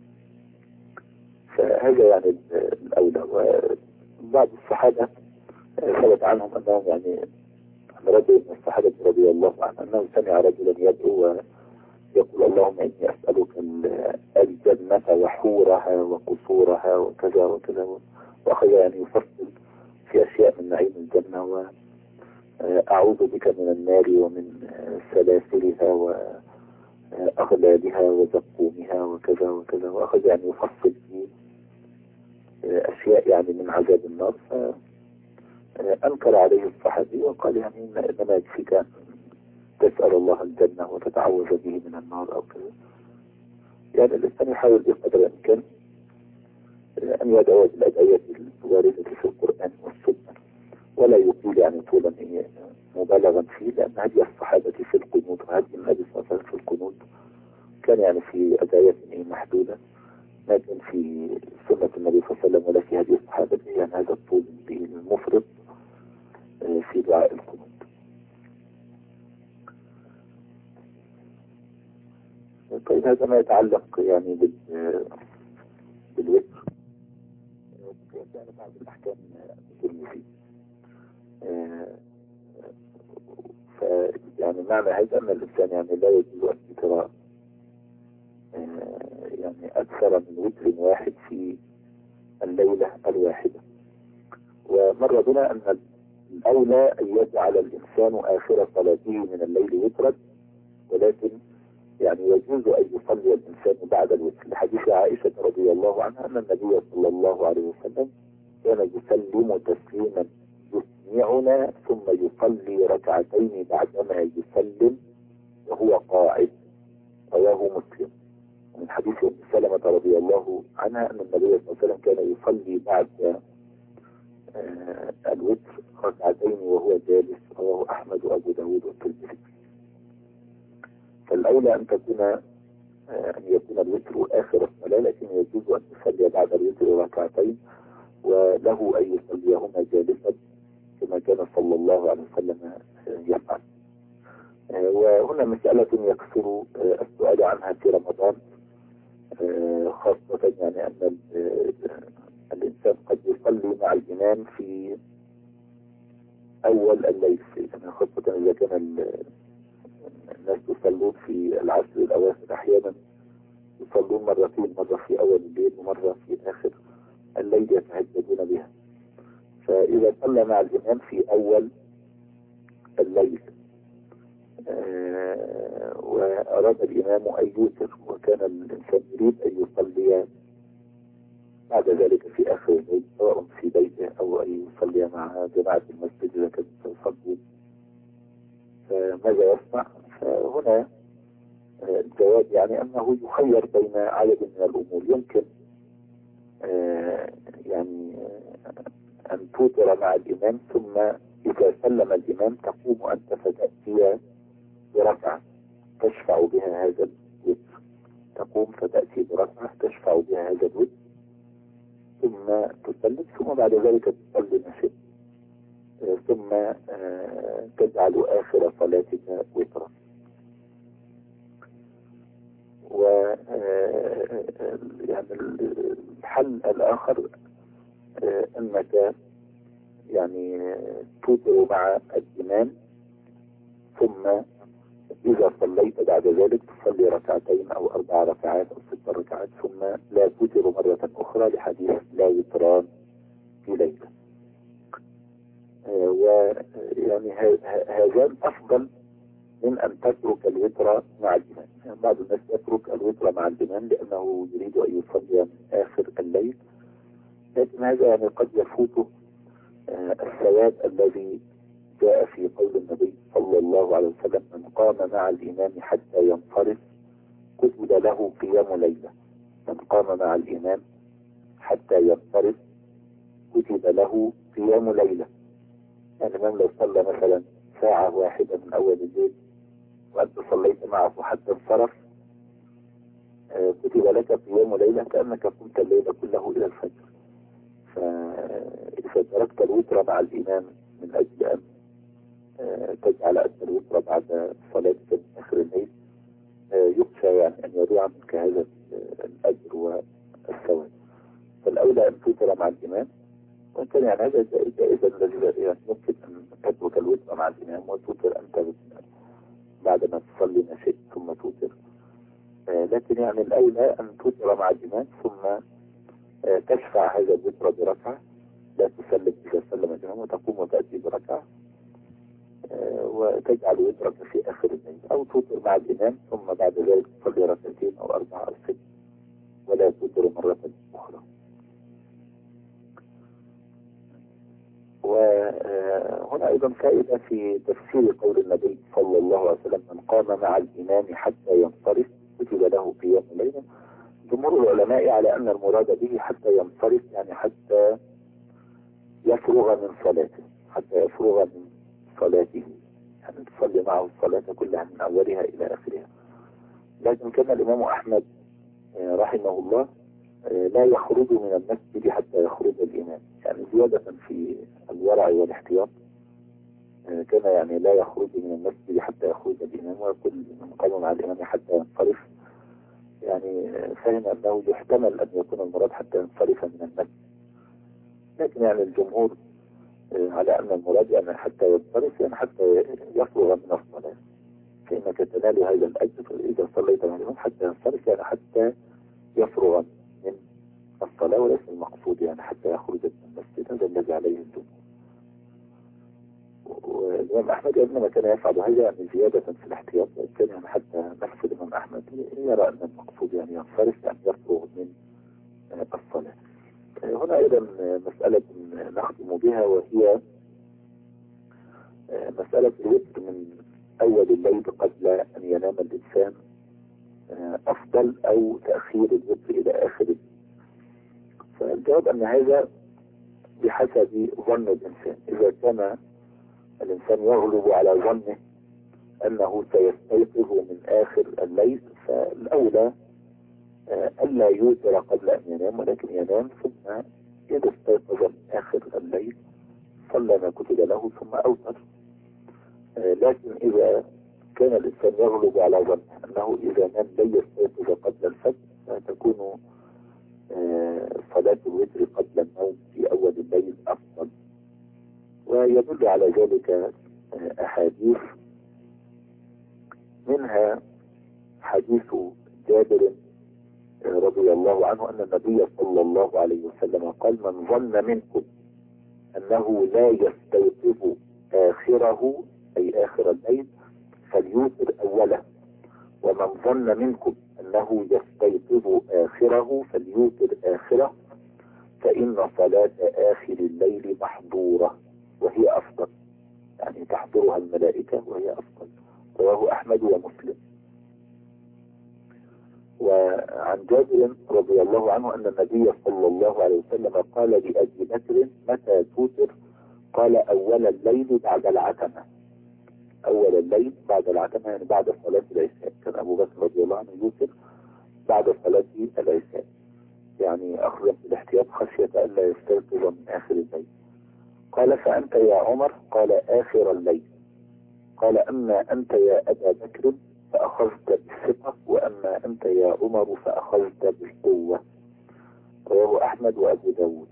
فهذا يعني الأولى. وبعض الصحابة ثبت عنهم أنهم يعني رجل من الصحابة رضي الله عنه أنه سمع رجلا يدعو ويقول اللهم إني أسألك الجنة وحورها وقصورها وكذا وكذا، وأخذ يعني يفصل في أشياء من نعيم الجنة، وأعوذ بك من النار ومن سلاسلها وأغلالها وزقومها وكذا وكذا، وأخذ يعني يفصل في أشياء يعني من عذاب النار. فأنكر عليه الصحابي وقال يعني إنما يكفيك أن تسأل الله الجنة وتتعوذ به من النار أو كذا. يعني الإنسان يحاول بقدر الإمكان أن يدعو بالأدعية الواردة في القرآن والسنة، ولا يطيل يعني طولا مبالغا فيه، لأن هدي الصحابة في القنوت وهدي النبي صلى الله عليه وسلم في القنوت كان يعني في أدعية محدودة، لكن في سنة النبي صلى الله عليه وسلم ولا في هدي الصحابة يعني هذا الطول المفرط في دعاء القنوت. طيب هذا ما يتعلق يعني بالوتر. يعني بعض الأحكام الترمذي ف يعني معنى هذا أن الإنسان يعني لا يجوز أن يقرأ يعني أكثر من وتر واحد في الليلة الواحدة. ومر بنا أن الأولى أن يجعل الإنسان آخر صلاته من الليل وترا، ولكن يعني يجوز أن يصلي الإنسان بعد الوتر لحديث عائشة رضي الله عنها أن النبي صلى الله عليه وسلم كان يسلم تسليما يسمعنا ثم يصلي ركعتين بعدما يسلم وهو قاعد، رواه مسلم. من حديث أم سلمة رضي الله عنها أن النبي صلى الله عليه وسلم كان يصلي بعد آه الوتر ركعتين وهو جالس، رواه أحمد وأبو داود والترمذي. فالأولى أن تكون آه أن يكون الوتر آخر الصلاة، لكن يجوز أن يصلي بعد الوتر ركعتين وله أن يصليهما جالسا كما كان صلى الله عليه وسلم يفعل. آه وهنا مسألة يكثر آه السؤال عنها في رمضان، خاصة يعني أن الإنسان قد يصلي مع الإمام في أول الليل، يعني خاصة إذا كان الناس يصلون في العشر الأواخر أحيانا يصلون مرتين، مرة في أول الليل ومرة في آخر الليل يتهجدون بها. فإذا صلى مع الإمام في أول الليل آه وأراد الإمام أن يوتر وكان الإنسان يريد أن يصلي بعد ذلك في آخر الليل سواء في بيته أو أن يصلي مع جماعة المسجد إذا كانت تصلي، فماذا يصنع؟ فهنا الجواب يعني أنه يخير بين عدد من الأمور. يمكن آه يعني أن توتر مع الإمام ثم إذا سلم الإمام تقوم أنت فتأتي بركعة تشفع بها هذا الوتر، تقوم فتأتي بركعة تشفع بها هذا الوتر ثم تسلم، ثم بعد ذلك تصلي نشد، ثم تجعل آخر صلاتك وترا. و يعني الحل الآخر أنك يعني توتر مع الإمام ثم إذا صليت بعد ذلك تصلي ركعتين أو أربع ركعات أو ست ركعات ثم لا توتر مرة أخرى لحديث لا وتران في ليلة. ويعني هذان أفضل من أن تترك الوتر مع الإمام. يعني بعض الناس يترك الوتر مع الإمام لأنه يريد أن يصلي من آخر الليل، لكن هذا يعني قد يفوته الثواب الذي جاء في قول النبي صلى الله عليه وسلم: من قام مع الإمام حتى ينصرف كتب له قيام ليلة. من قام مع الإمام حتى ينصرف كتب له قيام ليلة. يعني الإمام لو صلى مثلا ساعة واحدة من أول الليل وأنت صليت معه حتى انصرف، كتب لك قيام ليلة كأنك قمت الليل كله إلى الفجر. فإذا تركت الوتر مع الإمام من أجل أن تجعل أن الوتر بعد صلاة آخر الليل، يخشى يعني أن يضيع منك هذا الأجر والثواب. فالأولى أن توتر مع الإمام، وإن كان يعني هذا جائزا الذي يعني يمكن أن تترك الوتر مع الإمام وتوتر أنت بعد ما تصلي ما شئت ثم توتر. لكن يعني الأولى أن توتر مع الإمام ثم تشفع هذا الوتر بركعة، لا تسلم إذا سلم الإمام وتقوم وتأتي بركعة وتجعل وترك في آخر الليل، أو توتر مع الإمام ثم بعد ذلك تصلي ركعتين أو أربعة أو ست ولا توتر مرة أخرى. وهنا أيضا فائدة في تفسير قول النبي صلى الله عليه وسلم: من قام مع الإمام حتى ينصرف كتب له قيام ليلة. جمهور العلماء على أن المراد به حتى ينصرف يعني حتى يفرغ من صلاته، حتى يفرغ من صلاته، يعني تصلي معه الصلاة كلها من أولها إلى آخرها. لكن كان الإمام أحمد رحمه الله لا يخرج من المسجد حتى يخرج الإمام، يعني زيادة في الورع والاحتياط. كان يعني لا يخرج من المسجد حتى يخرج الإمام، ويقول من قام مع الإمام حتى ينصرف، يعني فهم أنه يحتمل أن يكون المراد حتى ينصرف من المسجد. لكن يعني الجمهور على أن المراد يعني حتى ينصرف يعني حتى يفرغ من الصلاة، فإنك تنال هذا الأجر إذا صليت مع الإمام حتى ينصرف، يعني حتى يفرغ من الصلاة، وليس المقصود يعني حتى يخرج من المسجد. هذا الذي عليه الجمهور. والإمام أحمد إنما كان يفعل هذا يعني زيادة في الاحتياط، كان يعني حتى نفس الإمام أحمد يرى أن المقصود يعني ينصرف يعني يفرغ من الصلاة. هنا أيضا مسألة نختم بها، وهي مسألة الوتر من أول الليل قبل أن ينام الإنسان أفضل أو تأخير الوتر إلى آخر الليل. فالجواب أن هذا بحسب ظن الإنسان. إذا كان الإنسان يغلب على ظنه أنه سيستيقظ من آخر الليل، فالأولى ألا يوتر قبل أن ينام، ولكن ينام ثم إذا استيقظ من آخر الليل صلى ما كتب له ثم أوتر. لكن إذا كان الإنسان يغلب على ظنه أنه إذا نام لا يستيقظ قبل الفجر، فتكون صلاة الوتر قبل النوم في أول الليل أفضل. ويدل على ذلك أحاديث، منها حديث جابر رضي الله عنه أن النبي صلى الله عليه وسلم قال: من ظن منكم أنه لا يستيقظ آخره أي آخر الليل فليوتر أوله، ومن ظن منكم أنه يستيقظ آخره فليوتر آخره، فإن صلاة آخر الليل محظورة وهي أفضل، يعني تحضرها الملائكة وهي أفضل. رواه أحمد ومسلم. وعن جابر رضي الله عنه أن النبي صلى الله عليه وسلم قال لأبي بكر: متى توتر؟ قال: أول الليل بعد العتمة. أول الليل بعد العتمة يعني بعد صلاة العشاء. كان أبو بكر رضي الله عنه يوتر بعد صلاة العشاء، يعني أخذ بالاحتياط خشية ألا يستيقظ من آخر الليل. قال: فأنت يا عمر؟ قال: آخر الليل. قال: أما أنت يا أبا بكر فأخذت بالثقة، وأما أنت يا عمر فأخذت بالقوة. رواه أحمد وأبو داود.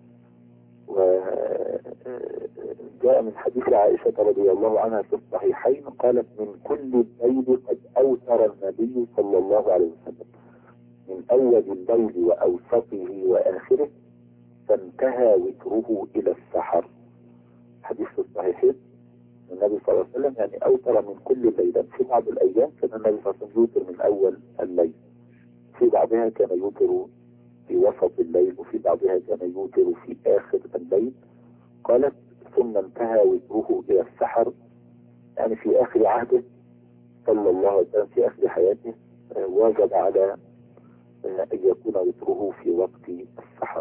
وجاء من حديث عائشة رضي الله عنها في الصحيحين قالت: من كل الليل قد أوتر النبي صلى الله عليه وسلم، من أول الليل وأوسطه وآخره فانتهى وتره إلى السحر. حديث في الصحيحين النبي صلى الله عليه وسلم يعني أوتر من كل الليل. في بعض الأيام كان النبي صلى الله عليه وسلم يوتر من أول الليل، في بعضها كان يوتر في وسط الليل، وفي بعضها كان يوتر في آخر الليل. قالت ثم انتهى وتره إلى السحر، يعني في آخر عهده صلى الله عليه وسلم، في آخر حياته واجب على أن يكون وتره في وقت السحر.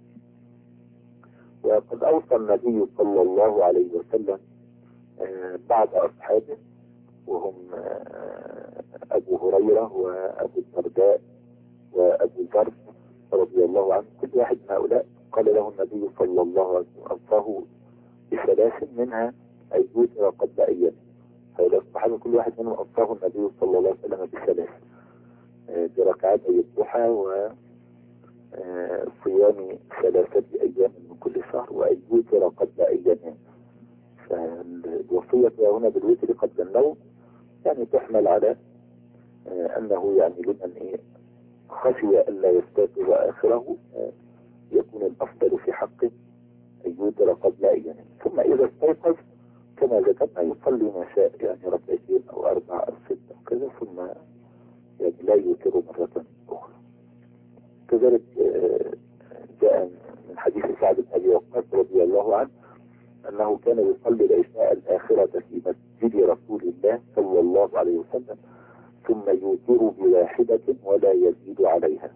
وقد أوصى النبي صلى الله عليه وسلم بعض أصحابه وهم أبو هريرة وأبو الدرداء وأبو ذر رضي الله عنه، كل واحد من هؤلاء قال له النبي صلى الله عليه وسلم أوصاه بثلاث منها أن يوتر قبل أيام. هؤلاء الصحابة كل واحد منهم أوصاه النبي صلى الله عليه وسلم بثلاث، بركعتي الضحى وصيام ثلاثة أيام من كل شهر وأن يوتر قبل أيام. فالوصية هنا بالوتر قبل النوم يعني تحمل على أنه يعني لمن إيه خشي ألا يستيقظ آخره يكون الأفضل في حقه أن يوتر قبل أيام، ثم إذا استيقظ كما ذكرنا يصلي ما شاء، يعني ركعتين أو أربع أو ستة وكذا، ثم يعني لا يوتر مرة أخرى. كذلك جاء من حديث سعد بن أبي وقاص رضي الله عنه أنه كان يصلي العشاء الآخرة في مسجد رسول الله صلى الله عليه وسلم ثم يوتر بواحدة ولا يزيد عليها،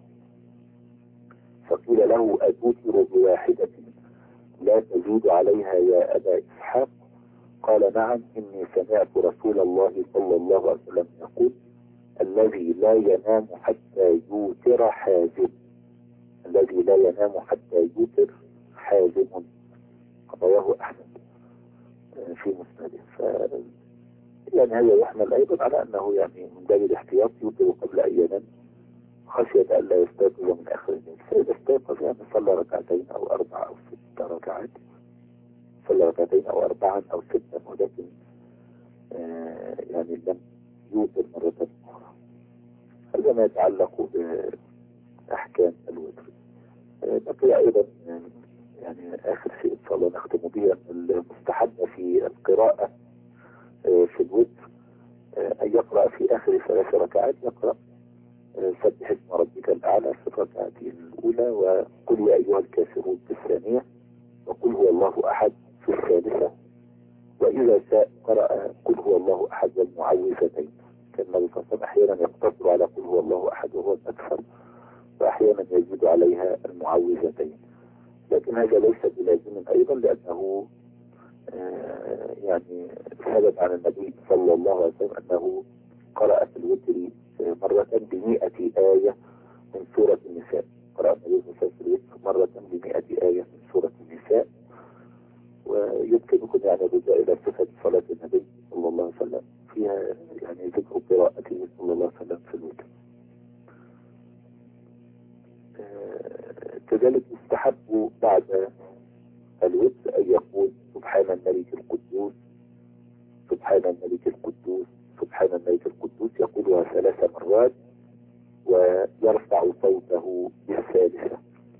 فقيل له أتوتر بواحدة لا تزيد عليها يا أبا إسحاق؟ قال نعم، إني سمعت رسول الله صلى الله عليه وسلم يقول الذي لا ينام حتى يوتر حازم، الذي لا ينام حتى يوتر حازم، رواه أحمد في مسنده. ف يعني هذا يحمل أيضا على أنه يعني من باب الاحتياط يوتر قبل أيام خشية أن لا يستيقظ من آخر الليل. فإذا استيقظ يعني صلى ركعتين أو أربع أو ست ركعات، صلى ركعتين أو أربعا أو ستا، ولكن آه يعني لم يوتر مرة أخرى. هذا ما يتعلق بأحكام الوتر. آه بقي أيضا يعني آخر شيء إن شاء الله نختم به المستحب في القراءة آه في الوتر آه أن يقرأ في آخر ثلاث ركعات، يقرأ سبح اسم ربك الأعلى في الركعة الأولى، وقل يا أيها الكافرون في الثانية، وقل هو الله أحد في الثالثة، وإذا شاء قرأ قل هو الله أحد والمعوذتين. كان النبي صلى الله عليه وسلم أحيانا يقتصر على قل هو الله أحد وهو الأكثر، وأحيانا يزيد عليها المعوذتين، لكن هذا ليس بلازم أيضا، لأنه آه يعني ثبت عن النبي صلى الله عليه وسلم أنه قرأ في الوتر مرة بمئة آية من سورة النساء، قرأ النبي صلى الله عليه وسلم مرة بمئة آية من سورة النساء. ويمكنكم يعني الرجوع إلى صفة صلاة النبي صلى الله عليه وسلم، فيها يعني ذكر قراءته صلى الله عليه وسلم في الوتر. آه كذلك يستحب بعد الوتر أن يقول سبحان الملك القدوس، سبحان الملك القدوس، سبحان الملك القدوس، يقولها ثلاث مرات ويرفع صوته بالثالثة.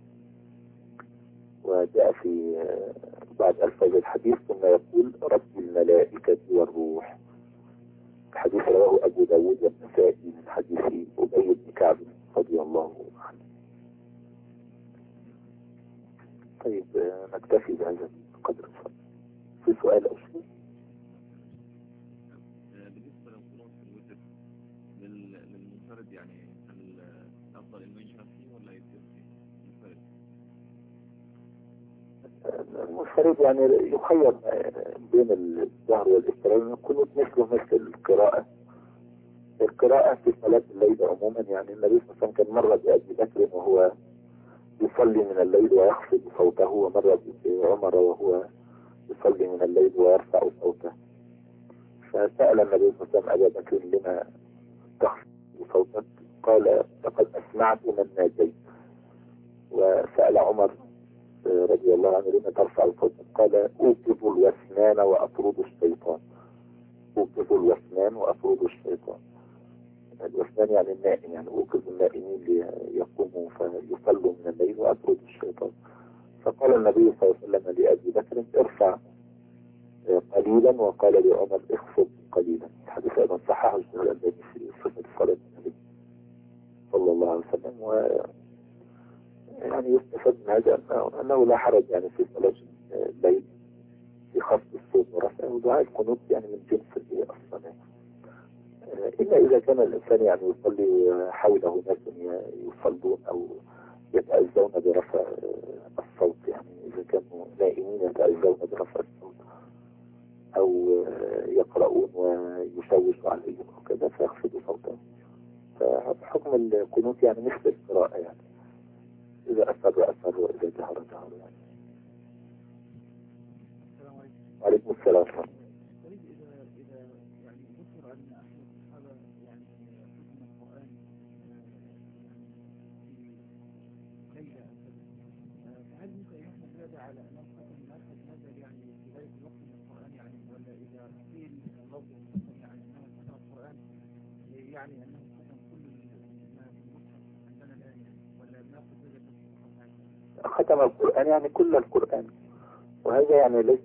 وجاء في بعد ألفاظ الحديث ثم يقول رب الملائكة والروح، حديث رواه أبو داود والنسائي من حديث أبي بن كعب رضي الله عنه. طيب نكتفي بهذا القدر. في سؤال أو شيء؟ بالنسبة للقنوت في الوتر للمنفرد، يعني هل أفضل إنه يجهر فيه ولا يصير فيه منفرد؟ المنفرد يعني يخير بين الجهر والإسرار، القنوت مثله مثل القراءة. القراءة في صلاة الليل عموما، يعني النبي صلى الله عليه وسلم كان مر بأبي بكر وهو يصلي من الليل ويخفض صوته، ومر بعمر وهو يصلي من الليل ويرفع صوته. فسأل النبي صلى الله عليه وسلم أبا بكر لما تخفض صوتك؟ قال لقد أسمعت من ناجيت. وسأل عمر رضي الله عنه لما ترفع صوتك؟ قال أوقظ الوثنان وأطرد الشيطان. أوقظ الوثنان وأطرد الشيطان. الوثنان يعني النائم، يعني أوقظ النائمين ليقوموا فيصلوا من الليل وأطرد الشيطان. فقال النبي صلى الله عليه وسلم لأبي بكر ارفع قليلا، وقال لعمر اخفض قليلا. الحديث أيضا صححه الشيخ الألباني في صفة صلاة النبي صلى الله عليه وسلم. و يعني يستفاد من هذا أنه, أنه لا حرج يعني في صلاة الليل في خفض الصوت ورفعه، ودعاء القنوت يعني من جنس الصلاة، إلا إذا كان الإنسان يعني يصلي حوله ناس يصلون أو يتأذون برفع الصوت، يعني إذا كانوا نائمين يتأذون برفع الصوت أو يقرؤون ويشوشوا عليهم وكذا فيخفضوا صوتهم. فحكم القنوت يعني مثل القراءة، يعني إذا أسر أسر وإذا جهر جهر يعني. السلام عليكم. وعليكم السلام. أريد إذا إذا يعني ذكر أن أحد الصحابة يعني ختم القرآن في ليلة أو كذا، فهل ممكن أن نحمل هذا على أنه ختم الأخذ نزل يعني في بداية الوقت من القرآن يعني، ولا إذا قيل اللفظ المختم يعني أنه ختم القرآن يعني أنه ختم كل ما في المصحف عندنا الآن يعني، ولا نأخذ هذا في ختم القرآن يعني كل القرآن، وهذا يعني ليس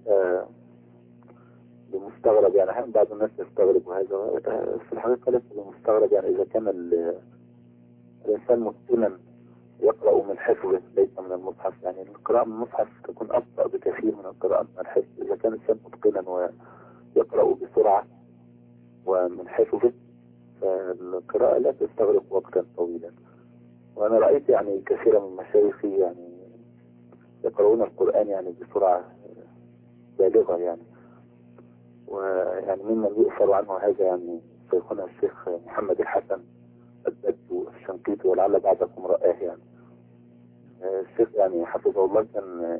بمستغرب، يعني هم بعض الناس يستغرب، وهذا في الحقيقة ليس بمستغرب. يعني إذا كان الإنسان متقنا يقرأ من حفظه ليس من المصحف، يعني القراءة من المصحف تكون أبطأ بكثير من القراءة من الحفظ. إذا كان الإنسان متقنا ويقرأ بسرعة ومن حفظه فالقراءة لا تستغرق وقتا طويلا. وأنا رأيت يعني كثيرا من مشايخي يعني يقرؤون القرآن يعني بسرعة بالغة يعني. ويعني ممن يؤثر عنه هذا يعني شيخنا الشيخ محمد الحسن الدبي الشنقيطي، ولعل بعضكم رآه يعني. الشيخ يعني حفظه الله كان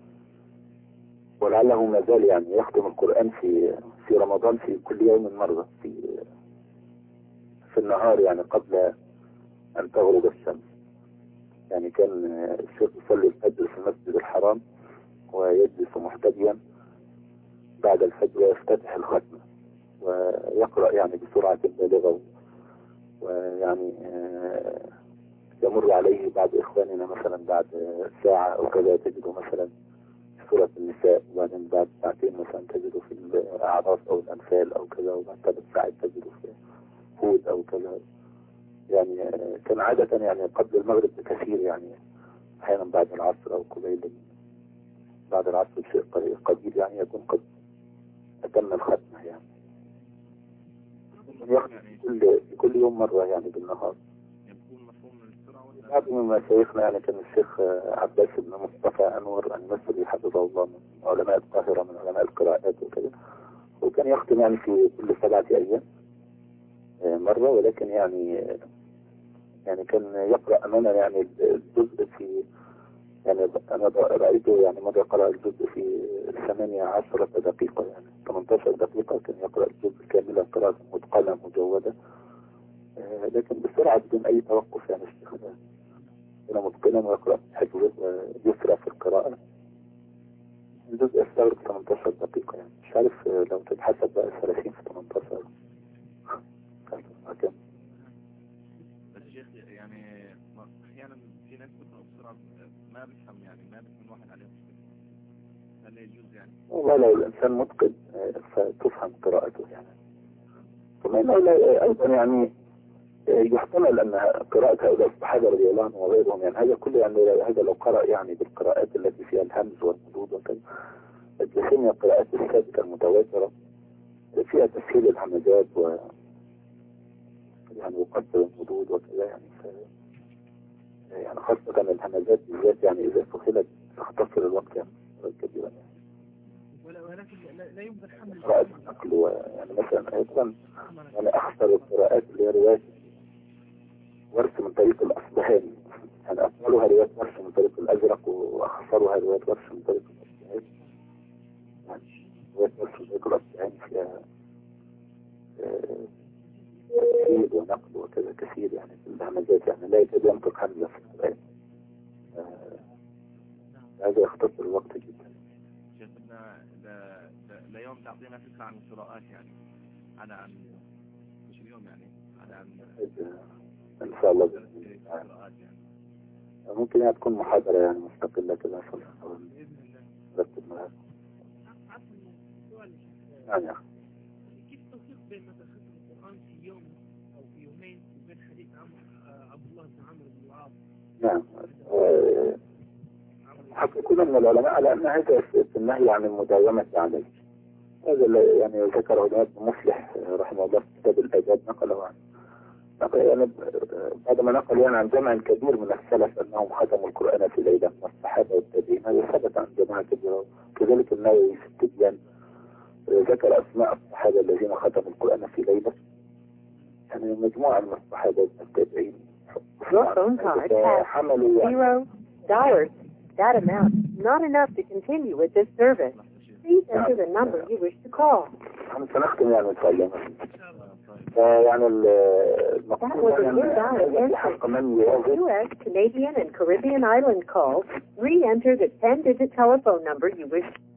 ولعله ما زال يعني يختم القرآن في في رمضان في كل يوم مرة في في النهار، يعني قبل أن تغرب الشمس. يعني كان الشيخ يصلي الفجر في المسجد الحرام ويجلس محتديا بعد الفجر ويفتتح الختمة ويقرأ يعني بسرعة بالغة. ويعني يمر عليه بعض إخواننا مثلا بعد ساعة أو كذا تجده مثلا في سورة النساء، وبعدين بعد ساعتين مثلا تجده في الأعراف أو الأنفال أو كذا، وبعد ثلاث ساعات تجده في هود أو كذا. يعني كان عادة يعني قبل المغرب بكثير، يعني أحيانا بعد العصر أو قبيل بعد العصر بشيء قليل يعني يكون قد أتم الختمة يعني. يختم كل كل يوم مرة يعني بالنهار. يكون مفهوم من السرعة ولا؟ بعض من مشايخنا يعني كان الشيخ عباس بن مصطفى أنور المصري حفظه الله من علماء القاهرة من علماء القراءات وكذا، وكان يختم يعني في كل سبعة أيام مرة، ولكن يعني يعني كان يقرأ أمانا يعني الجزء في يعني أنا رأيته يعني مرة قرأ الجزء في ثمانية عشرة دقيقة، يعني ثمانية عشر دقيقة كان يقرأ الجزء كاملا قراءة متقنة مجودة، لكن بسرعة بدون أي توقف. يعني الشيخ كان متقنا ويقرأ حفظه ويسرع في القراءة. الجزء يستغرق ثمانية عشر دقيقة، يعني مش عارف لو تتحسب بقى ثلاثين في ثمانية عشر كم. بس شيخ يعني أحيانا في ناس بتقرأ بسرعة ما بيفهم، يعني ما بيكون واحد عليهم هل يجوز يعني؟ والله لو الإنسان متقن فتفهم قراءته يعني. ثم أيضا يعني يحتمل أن قراءة هؤلاء الصحابة رضي الله عنهم وغيرهم يعني هذا كله يعني هذا لو قرأ يعني بالقراءات التي فيها الهمز والمدود وكذا، لكن القراءات الثابتة المتواترة فيها تسهيل الهمزات و يعني وقصر المدود وكذا يعني ف... يعني خاصة الهمزات بالذات يعني إذا سهلت تختصر الوقت يعني كثيرا يعني. ولكن لا يمكن حمل قراءة النقل ويعني مثلا أيضا يعني أخطر القراءات اللي هي رواية ورث من طريق الأصبهاني، يعني أفضلها رواية ورث من طريق الأزرق وأخسرها رواية ورث من طريق الأصبهاني. يعني رواية ورث من طريق الأصبهاني فيها تسهيل ونقل وكذا كثير يعني في الهمزات، يعني لا يكاد ينطق همزة في القرآن. هذا يختصر الوقت جدا. شيخنا لا يوم تعطينا فكرة عن القراءات يعني على عن مش اليوم يعني على عن إن شاء الله القراءات يعني. ممكن هي تكون محاضرة يعني مستقلة كده في بإذن الله. رتب معاك. عفوا سؤال نعم يا أخي. كيف توفيق بين مثلا ختم القرآن في يوم أو في يومين وبين حديث عمرو عبد الله بن عمرو بن العاص؟ نعم. حقيقة من العلماء على أن هذا النهي عن المداومة عليه. هذا اللي يعني ذكره الإمام مفلح رحمه الله في كتاب الآداب نقله عنه. نقل يعني بعد ما نقل يعني عن جمع كبير من السلف أنهم ختموا القرآن في ليلة والصحابة والتابعين، هذا ثبت عن جماعة كبيرة. كذلك النووي في التبيان ذكر أسماء الصحابة الذين ختموا القرآن في ليلة، يعني مجموعة من الصحابة والتابعين. Your phone card has zero dollars. That amount not enough to continue with this service. Please enter the number you wish to call. سنختم يعني نتكلم. يعني المقصود يعني حق من U S, Canadian, and Caribbean island calls. Re-enter the ten-digit telephone number you wish.